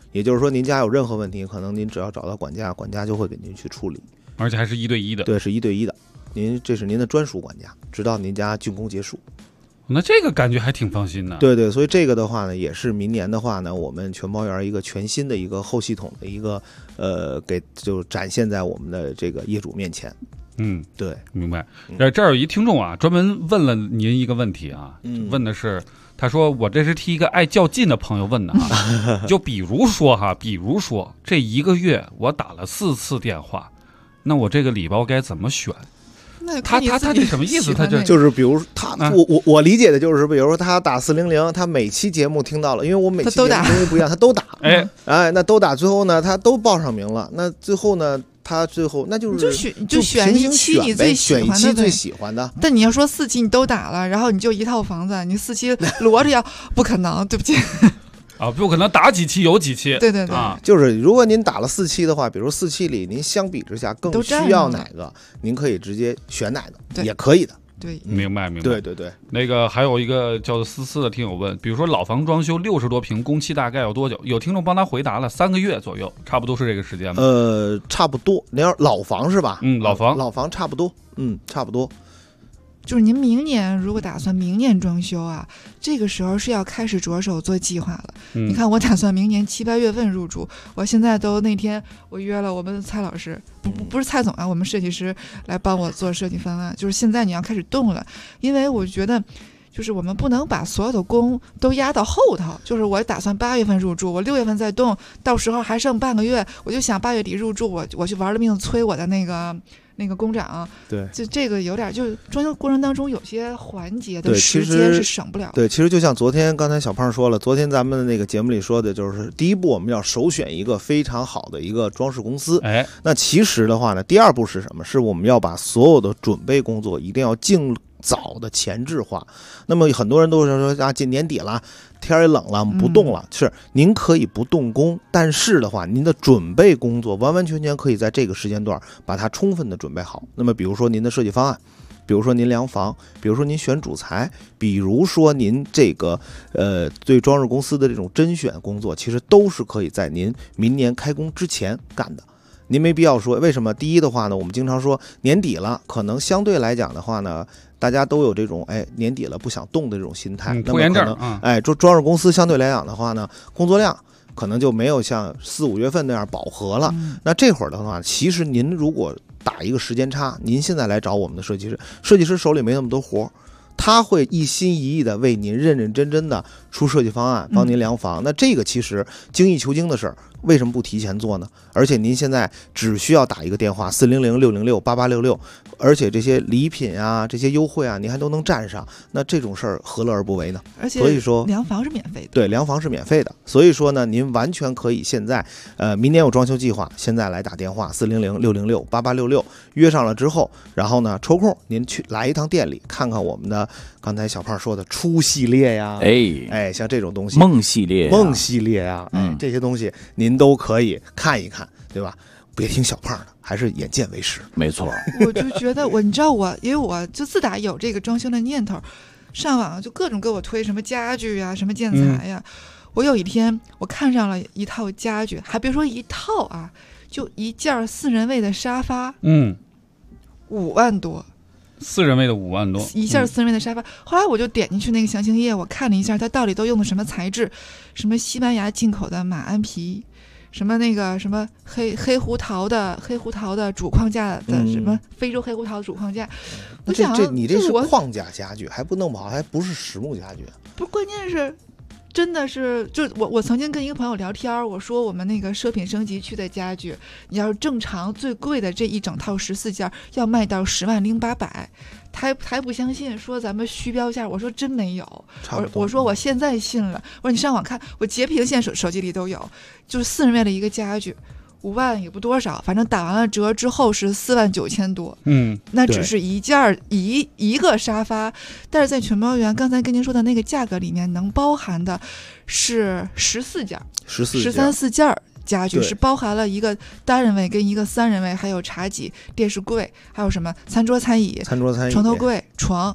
也就是说您家有任何问题，可能您只要找到管家，管家就会给您去处理， 而且还是1对1的。 对，是1对1的，这是您的专属管家，直到您家竣工结束。 那这个感觉还挺放心的。 对对，所以这个的话呢，也是明年的话呢，我们全包园一个全新的一个后系统的一个就展现在我们的这个业主面前。对， 明白。这儿有一听众啊，专门问了您一个问题啊，问的是，他说我这是替一个爱较劲的朋友问的啊，就比如说这1个月我打了4次电话，那我这个礼包该怎么选？他这什么意思？他就是比如他，我理解的就是，比如说他打400，他每期节目听到了，因为我每期节目东西不一样，他都打，那都打，最后呢他都报上名了，那最后呢他最后那就是就选一期你最喜欢的， 选一期最喜欢的。 但你要说4期你都打了，然后你就一套房子，你4期摞着要不可能，对不起。 不可能打几期有几期。 对对对， 就是如果您打了4期的话，比如4期里您相比之下更需要哪个，您可以直接选哪个，也可以的。 对， 明白。 对对对， 那个还有一个叫做44的听友问，比如说老房装修60多平，工期大概要多久？有听众帮他回答了3个月左右，差不多是这个时间吗？ 差不多。您要老房是吧？ 老房差不多，差不多。 就是您明年如果打算明年装修啊，这个时候是要开始着手做计划了。你看我打算明年7、8月份入住，我现在都那天我约了我们蔡老师，不是蔡总啊，我们设计师来帮我做设计方案，就是现在你要开始动了，因为我觉得就是我们不能把所有的工都压到后头，就是我打算8月份入住，我6月份再动，到时候还剩半个月，我就想8月底入住，我去玩了命催我的那个工长， 对， 就这个有点，就是装修过程当中有些环节的时间是省不了。 对，其实就像刚才小胖说了，昨天咱们的那个节目里说的，就是第一步我们要首选一个非常好的一个装饰公司。那其实的话呢，第2步是什么？是我们要把所有的准备工作一定要尽早的前置化。那么很多人都是说啊，年底了，天也冷了，我们不动了。是，您可以不动工，但是的话，您的准备工作完完全全可以在这个时间段把它充分的准备好。那么比如说您的设计方案，比如说您量房，比如说您选主材，比如说您这个对装饰公司的这种甄选工作，其实都是可以在您明年开工之前干的。您没必要说为什么？第一的话呢，我们经常说年底了，可能相对来讲的话呢，大家都有这种年底了不想动的这种心态， 拖延症。 装饰公司相对来讲的话呢，工作量可能就没有像4、5月份那样饱和了。那这会儿的话，其实您如果打一个时间差，您现在来找我们的设计师，设计师手里没那么多活，他会一心一意的为您认认真真的出设计方案，帮您量房。那这个其实精益求精的事儿，为什么不提前做呢？而且您现在只需要打一个电话400 606 8866，而且这些礼品啊，这些优惠啊，您还都能占上。那这种事儿何乐而不为呢？ 而且所以说量房是免费的。 对，量房是免费的。所以说呢，您完全可以现在明年有装修计划，现在来打电话400 606 8866，约上了之后，然后呢抽空您去来一趟店里看看我们的刚才小胖说的初系列呀，像这种东西， 梦系列呀，这些东西您都可以看一看，对吧？别听小胖的，还是眼见为实。 没错， 我就觉得你知道因为我就自打有这个装修的念头，上网就各种给我推什么家具啊，什么建材呀。我有一天我看上了一套家具，还别说一套啊，就一件4人位的沙发，5万多。 4人位的5万多， 一件4人位的沙发。后来我就点进去那个详情页，我看了一下它到底都用的什么材质，什么西班牙进口的马鞍皮，什么那个什么黑胡桃的主框架的，什么非洲黑胡桃的主框架。我想你这是框架家具，还不弄不好还不是实木家具。 不，关键是真的是，就我曾经跟一个朋友聊天，我说我们那个奢品升级区的家具，你要是正常最贵的这一整套14件要卖到10.8万，他还不相信，说咱们虚标价。我说真没有，我说我现在信了。我说你上网看，我截屏现在手机里都有，就是4人位的一个家具。5万也不多少，反正打完了折之后是4.9万多。那只是一件一个沙发，但是在全包园刚才跟您说的那个价格里面，能包含的是14件，13、14件家具，是包含了一个单人位跟一个3人位，还有茶几、电视柜，还有什么餐桌餐椅、床头柜、床。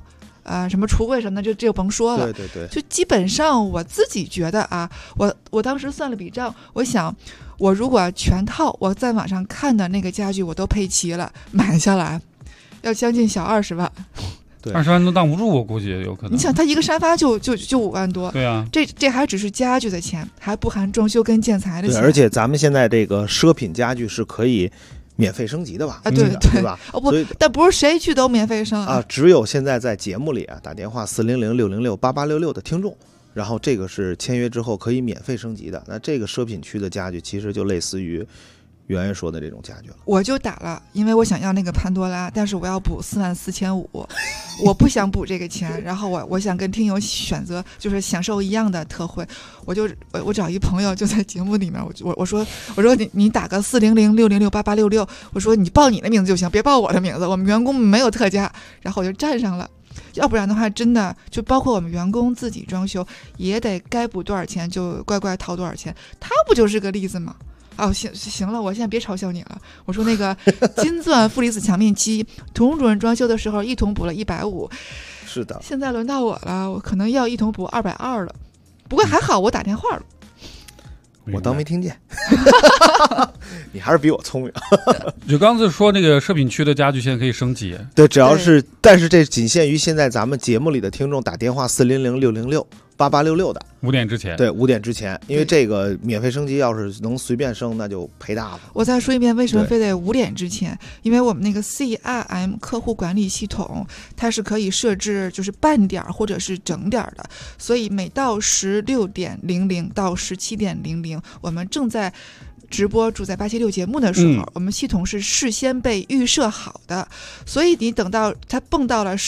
什么橱柜什么的，这就甭说了。 对对对， 就基本上我自己觉得啊，我当时算了笔账，我想我如果全套我在网上看的那个家具我都配齐了，买下来要将近小20万。 20万都挡不住，我估计有可能。 你想，他一个沙发就5万多， 对啊， 这还只是家具的钱，还不含装修跟建材的钱。 对，而且咱们现在这个奢品家具是可以免费升级的吧？对吧？ 哦不，但不是谁去都免费升啊，只有现在在节目里打电话400-606-8866的听众，然后这个是签约之后可以免费升级的。那这个奢品区的家具其实就类似于圆圆说的这种家具了。 我就打了，因为我想要那个潘多拉，但是我要补44500，我不想补这个钱。然后我想跟听友选择，就是享受一样的特惠。我找一朋友就在节目里面，我说你打个400-606-8866，我说你报你的名字就行，别报我的名字，我们员工没有特价。然后我就站上了。要不然的话，真的就包括我们员工自己装修，也得该补多少钱就乖乖掏多少钱。他不就是个例子吗？哦，行了，我现在别嘲笑你了。我说那个金钻负离子墙面漆，童主任装修的时候一桶补了150， 是的。 现在轮到我了，我可能要一桶补220了。不过还好我打电话了， 我当没听见。你还是比我聪明。 就刚才说那个奢品区的家具现在可以升级， 对，只要是，但是这仅限于现在咱们节目里的听众打电话400-606-8866的 5点之前。 对，5点之前，因为这个免费升级要是能随便升，那就赔大了。 我再说一遍，为什么非得5点之前？因为我们那个 CRM 客户管理系统，它是可以设置就是半点或者是整点的，所以每到16:00到17:00，我们正在直播住在876节目的时候，我们系统是事先被预设好的，所以你等到它蹦到了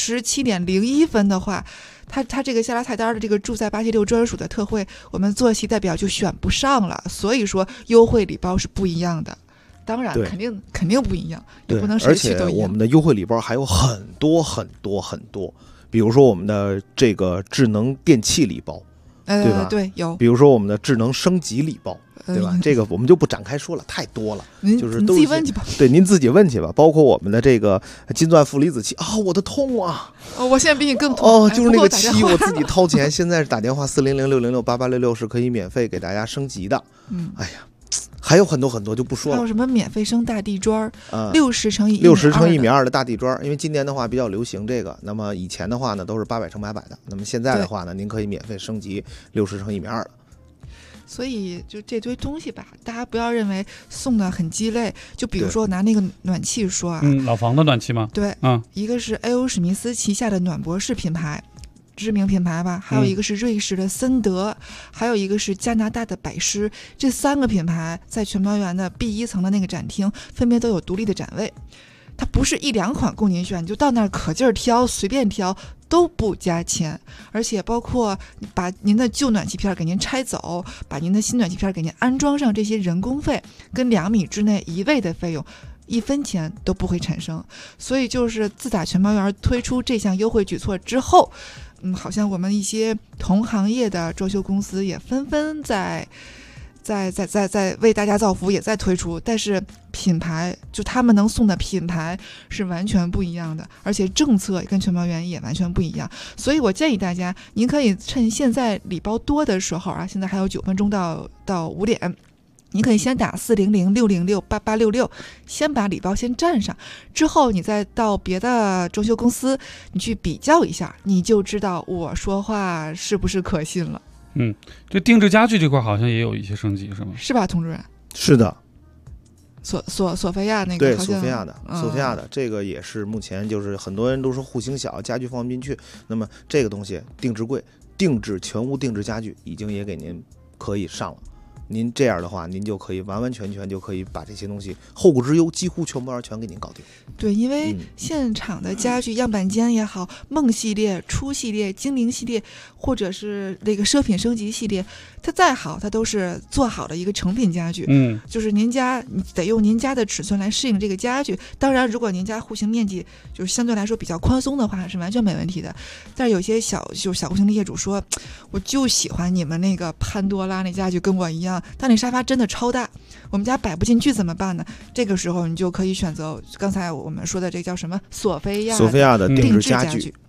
17:01的话，它这个下拉菜单的这个住在876专属的特惠，我们坐席代表就选不上了，所以说优惠礼包是不一样的。当然肯定不一样，也不能谁去都一样。 而且我们的优惠礼包还有很多，比如说我们的这个智能电器礼包，对吧？ 对，有。 比如说我们的智能升级礼包，对吧？这个我们就不展开说了，太多了。就是您自己问去吧。 对，您自己问去吧。包括我们的这个金钻负离子漆啊，我的痛啊！ 我现在比你更痛。 就是那个漆，我自己掏钱。现在是打电话400-606-8866是可以免费给大家升级的。哎呀，还有很多就不说了。 还有什么免费升大地砖，60乘以 1.2米的大地砖，因为今年的话比较流行这个。那么以前的话呢都是800乘800的，那么现在的话呢，您可以免费升级60乘1.2米的。 所以就这堆东西吧，大家不要认为送的很鸡肋。就比如说拿那个暖气说啊， 老房的暖气吗？ 对，一个是 A.O. 史密斯旗下的暖博士品牌，知名品牌吧，还有一个是瑞士的森德，还有一个是加拿大的百诗。这3个品牌在全苗园的 B1层的那个展厅分别都有独立的展位，它不是1、2款供您选，你就到那儿可劲儿挑，随便挑都不加钱。而且包括把您的旧暖气片给您拆走，把您的新暖气片给您安装上，这些人工费跟2米之内一位的费用1分钱都不会产生。所以就是自打全苗园推出这项优惠举措之后，好像我们一些同行业的装修公司也纷纷在为大家造福，也在推出，但是品牌就他们能送的品牌是完全不一样的，而且政策跟全苗园也完全不一样。所以我建议大家，您可以趁现在礼包多的时候啊，现在还有9分钟到5点，你可以先打400-606-8866，先把礼包先占上，之后你再到别的装修公司，你去比较一下，你就知道我说话是不是可信了。 这定制家具这块好像也有一些升级，是吗？ 是吧，童主任？ 是的。 索菲亚那个， 对，索菲亚的这个也是目前就是很多人都说户型小，家具放不进去。那么这个东西定制柜、全屋定制家具已经也给您可以上了。您这样的话，您就可以完完全全就可以把这些东西后顾之忧几乎全部全给您搞定。 对，因为现场的家具样板间也好，梦系列、初系列、精灵系列，或者是那个奢品升级系列，它再好，它都是做好的一个成品家具。就是您家你得用您家的尺寸来适应这个家具。当然，如果您家户型面积就是相对来说比较宽松的话，是完全没问题的。但是有些小户型的业主说，我就喜欢你们那个潘多拉那家具跟我一样。但那沙发真的超大，我们家摆不进去怎么办呢？这个时候你就可以选择刚才我们说的这叫什么索菲亚的定制家具。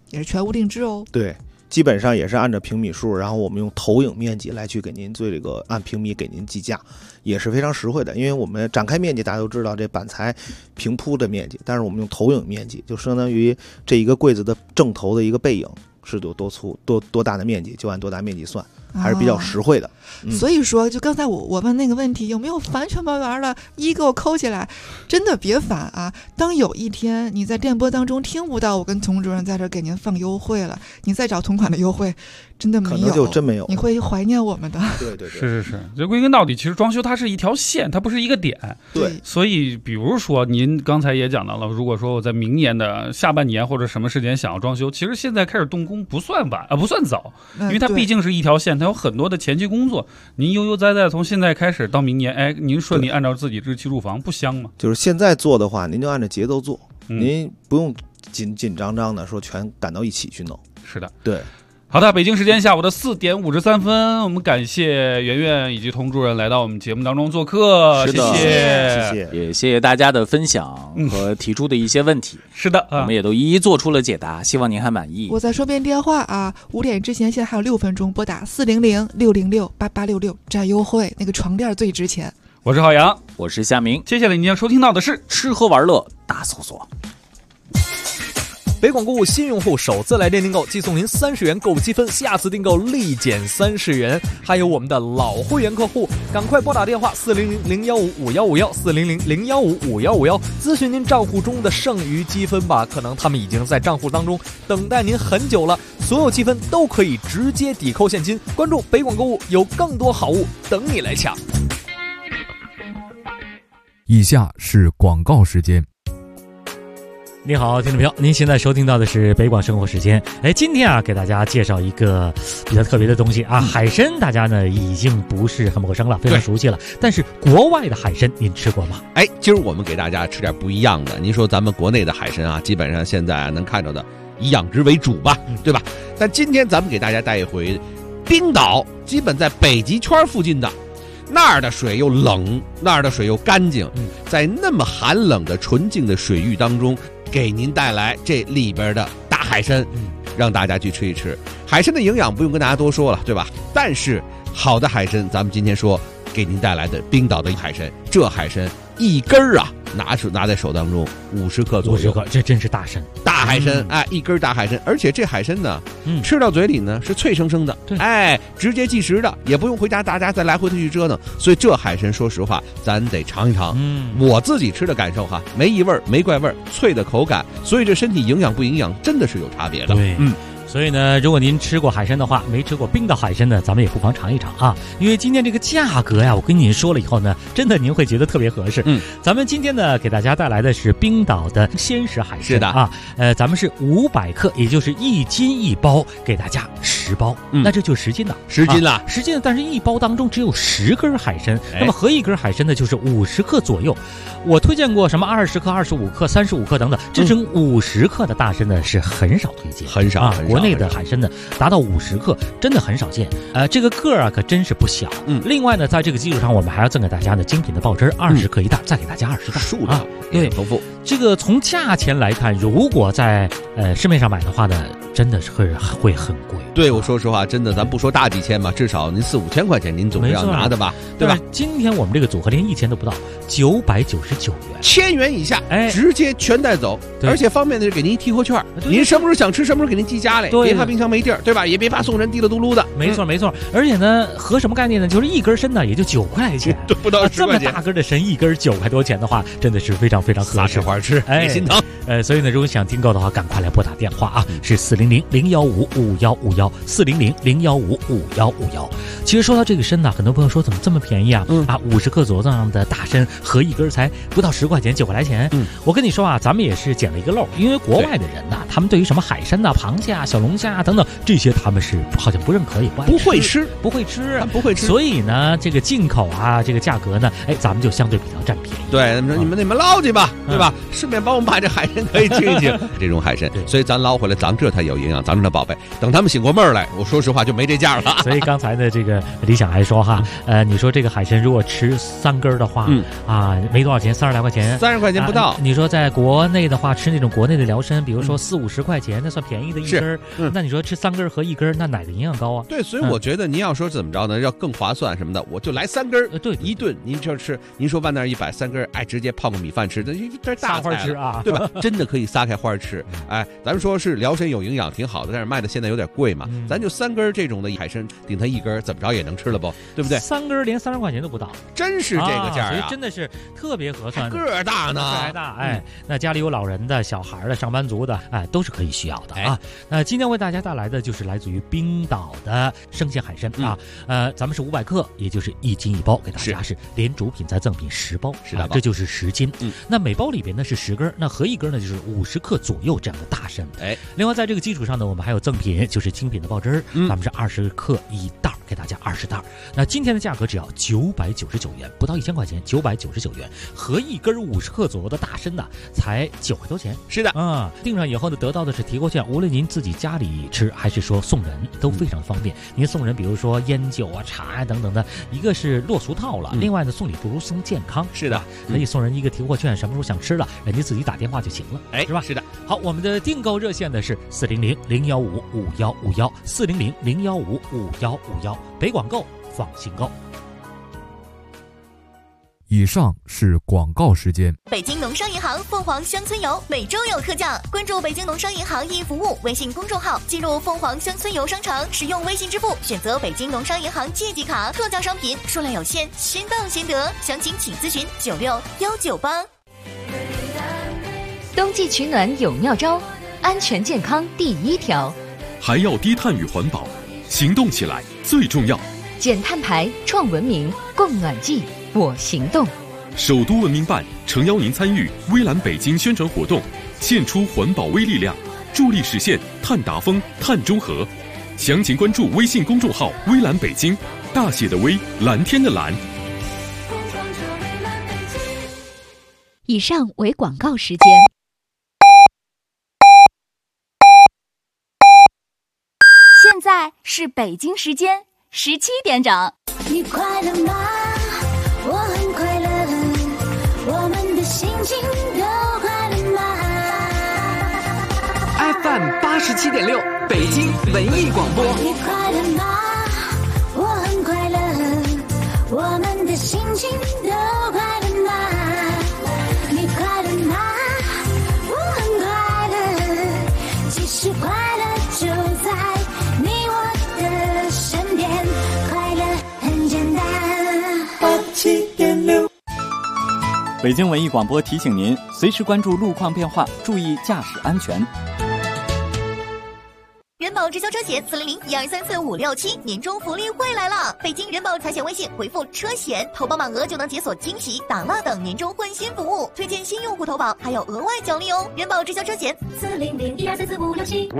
也是全屋定制哦。 对。基本上也是按照平米数，然后我们用投影面积来去给您做这个按平米给您计价，也是非常实惠的。因为我们展开面积大家都知道这板材平铺的面积，但是我们用投影面积，就相当于这一个柜子的正头的一个背影是有多粗多大的面积，就按多大面积算，还是比较实惠的。 所以说，就刚才我问那个问题，有没有烦全包圆的，给我扣起来，真的别烦啊！当有一天你在电波当中听不到我跟童主任在这给您放优惠了，你再找同款的优惠，真的没有， 可能就真没有， 你会怀念我们的。 对， 是。这归根到底，其实装修它是一条线，它不是一个点。 对， 所以比如说您刚才也讲到了，如果说我在明年的下半年或者什么时间想要装修，其实现在开始动工不算晚不算早，因为它毕竟是一条线，它有很多的前期工作。您悠悠哉哉从现在开始到明年，您顺利按照自己日期入房，不香吗？ 就是现在做的话，您就按照节奏做，您不用紧张的说全赶到一起去弄。 是的， 对。 好的，北京时间下午的4点53分，我们感谢圆圆以及童主任来到我们节目当中做客， 是的， 谢谢，也谢谢大家的分享和提出的一些问题。 是的， 我们也都一一做出了解答，希望您还满意。 我再说遍电话啊，5点之前现在还有6分钟，拨打400-606-8866占优惠，那个床垫最值钱。 我是郝阳， 我是夏明， 接下来您要收听到的是吃喝玩乐大搜索。 北广购物新用户首次来电订购即送您30元购物积分，下次订购立减30元。还有我们的老会员客户，赶快拨打电话400-015-5151 400-015-5151，咨询您账户中的剩余积分吧，可能他们已经在账户当中等待您很久了。所有积分都可以直接抵扣现金。关注北广购物，有更多好物等你来抢。 以下是广告时间。 你好，听众朋友，您现在收听到的是北广生活时间。今天啊，给大家介绍一个比较特别的东西啊，海参，大家呢已经不是很陌生了，非常熟悉了。但是国外的海参您吃过吗？ 今儿我们给大家吃点不一样的。您说咱们国内的海参啊，基本上现在能看着的以养殖为主吧，对吧？但今天咱们给大家带一回冰岛，基本在北极圈附近的。那儿的水又冷，那儿的水又干净，在那么寒冷的纯净的水域当中，给您带来这里边的大海参，让大家去吃一吃。海参的营养不用跟大家多说了，对吧？但是好的海参，咱们今天说给您带来的冰岛的海参，这海参一根儿啊，拿在手当中50克左右， 这真是大参， 大海参，一根大海参，而且这海参呢，吃到嘴里呢是脆生生的，直接即食的，也不用回家大家再来回的去折腾，所以这海参说实话，咱得尝一尝。我自己吃的感受哈，没异味没怪味，脆的口感，所以这身体营养不营养真的是有差别的。 对，所以呢，如果您吃过海参的话，没吃过冰岛海参呢，咱们也不妨尝一尝啊。因为今天这个价格呀，我跟您说了以后呢，真的您会觉得特别合适。咱们今天呢，给大家带来的是冰岛的鲜食海参。 是的啊，咱们是500克，也就是1斤1包，给大家10包，那这就10斤了 ，10斤了 ，10斤了。但是1包当中只有10根海参，那么合一根海参呢，就是50克左右。我推荐过什么20克、25克、35克等等，这种50克的大参呢是很少推荐， 很少啊。 国内的海参呢达到50克真的很少见，这个个啊可真是不小。另外呢，在这个基础上，我们还要赠给大家呢精品的爆汁20克一袋，再给大家20袋， 数量对， 丰富。 这个从价钱来看，如果在市面上买的话呢，真的是会很贵。 对，我说实话，真的，咱不说大几千吧，至少您4-5千块钱，您总是要拿的吧，对吧？ 今天我们这个组合连1000都不到，999元 ，1000元以下，直接全带走，而且方便的是给您提货券，您什么时候想吃，什么时候给您寄家来，别怕冰箱没地儿，对吧？也别怕送人滴了嘟噜的。 没错，而且呢，合什么概念呢？就是一根参呢，也就9块钱， 不到10块钱。 这么大根的参，一根9块多钱的话，真的是非常非常合适， 花吃，别心疼。 所以呢，如果想订购的话，赶快来拨打电话啊，是400-015-5151 400-015-5151。其实说到这个参呢，很多朋友说怎么这么便宜啊？50克左右这样的大参，合一根才不到10块钱，9块来钱。我跟你说啊，咱们也是捡了一个漏，因为国外的人呐，他们对于什么海参呐、螃蟹啊、小龙虾啊等等这些，他们是好像不认可，也不爱吃，不会吃。所以呢，这个进口啊，这个价格呢，咱们就相对比较占便宜。 对，你们捞去吧，对吧？顺便帮我们把这海参人可以清醒这种海参。所以咱捞回来，咱这才有营养，咱这的宝贝。等他们醒过味儿来，我说实话就没这价了。 所以刚才的这个李想还说哈，你说这个海参如果吃3根的话，没多少钱，30来块钱 ，30块钱不到。 你说在国内的话，吃那种国内的辽参，比如说40-50块钱，那算便宜的一根。那你说吃3根和1根，那哪个营养高啊？ 对，所以我觉得您要说怎么着呢，要更划算什么的，我就来3根。 对， 一顿您就吃，您说万那130根，直接泡个米饭吃，这大花吃啊， 对吧？真的可以撒开花吃。咱们说是辽参有营养挺好的，但是卖的现在有点贵嘛，咱就3根这种的海参顶它1根，怎么着也能吃了不？对不对 ？3根连30块钱都不到， 真是这个价所以真的是特别合算的。 个儿大呢， 还大那家里有老人的、小孩的、上班族的，都是可以需要的啊。那今天为大家带来的就是来自于冰岛的生鲜海参咱们是500克，也就是1斤1包，给大家是连主品再赠品10包，这就是10斤。那每包里边呢是10根，那合1根呢就是50克左右这样的大参。另外在这个基础上呢，我们还有赠品，就是精品的爆汁，咱们是20克1袋，给大家20袋。那今天的价格只要999元，不到1000块钱，999元，合1根50克左右的大参呢，才9块多钱。 是的， 订上以后呢，得到的是提货券，无论您自己家里吃还是说送人，都非常方便。您送人，比如说烟酒茶等等的，一个是落俗套了，另外呢送礼不如送健康。 是的， 可以送人一个提货券，什么时候想吃了，人家自己打电话就行了，是吧？ 是的。 好，我们的订购热线呢是400-015-5151，400-015-5151，北广购，放心购。 以上是广告时间。 北京农商银行凤凰乡村游每周有特价，关注北京农商银行易服务微信公众号，进入凤凰乡村游商城，使用微信支付，选择北京农商银行借记卡，特价商品数量有限，先到先得，详情请咨询96198。 冬季取暖有妙招，安全健康第1条， 还要低碳与环保，行动起来最重要。 减碳排，创文明，供暖季，我行动。 首都文明办诚邀您参与微蓝北京宣传活动，献出环保微力量，助力实现碳达峰、碳中和。详情关注微信公众号微蓝北京，大写的微，蓝天的蓝。 以上为广告时间。 现在是北京时间17点整。 你快乐吗？我很快乐，我们的心情都快乐吗 ？FM 87.6，北京文艺广播。 你快乐吗？我很快乐，我们的心情都快乐吗？你快乐吗？我很快乐，其实快乐就在你我的身边，快乐很简单。87.6， 北京文艺广播提醒您，随时关注路况变化，注意驾驶安全。 人保直销车险400-1234567年终福利会来了！北京人保财险微信回复车险，投保满额就能解锁惊喜、打蜡等年终换新服务，推荐新用户投保还有额外奖励哦！人保直销车险 400-1234567。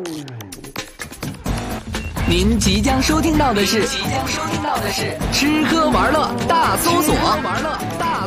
您即将收听到的是吃喝玩乐大搜索。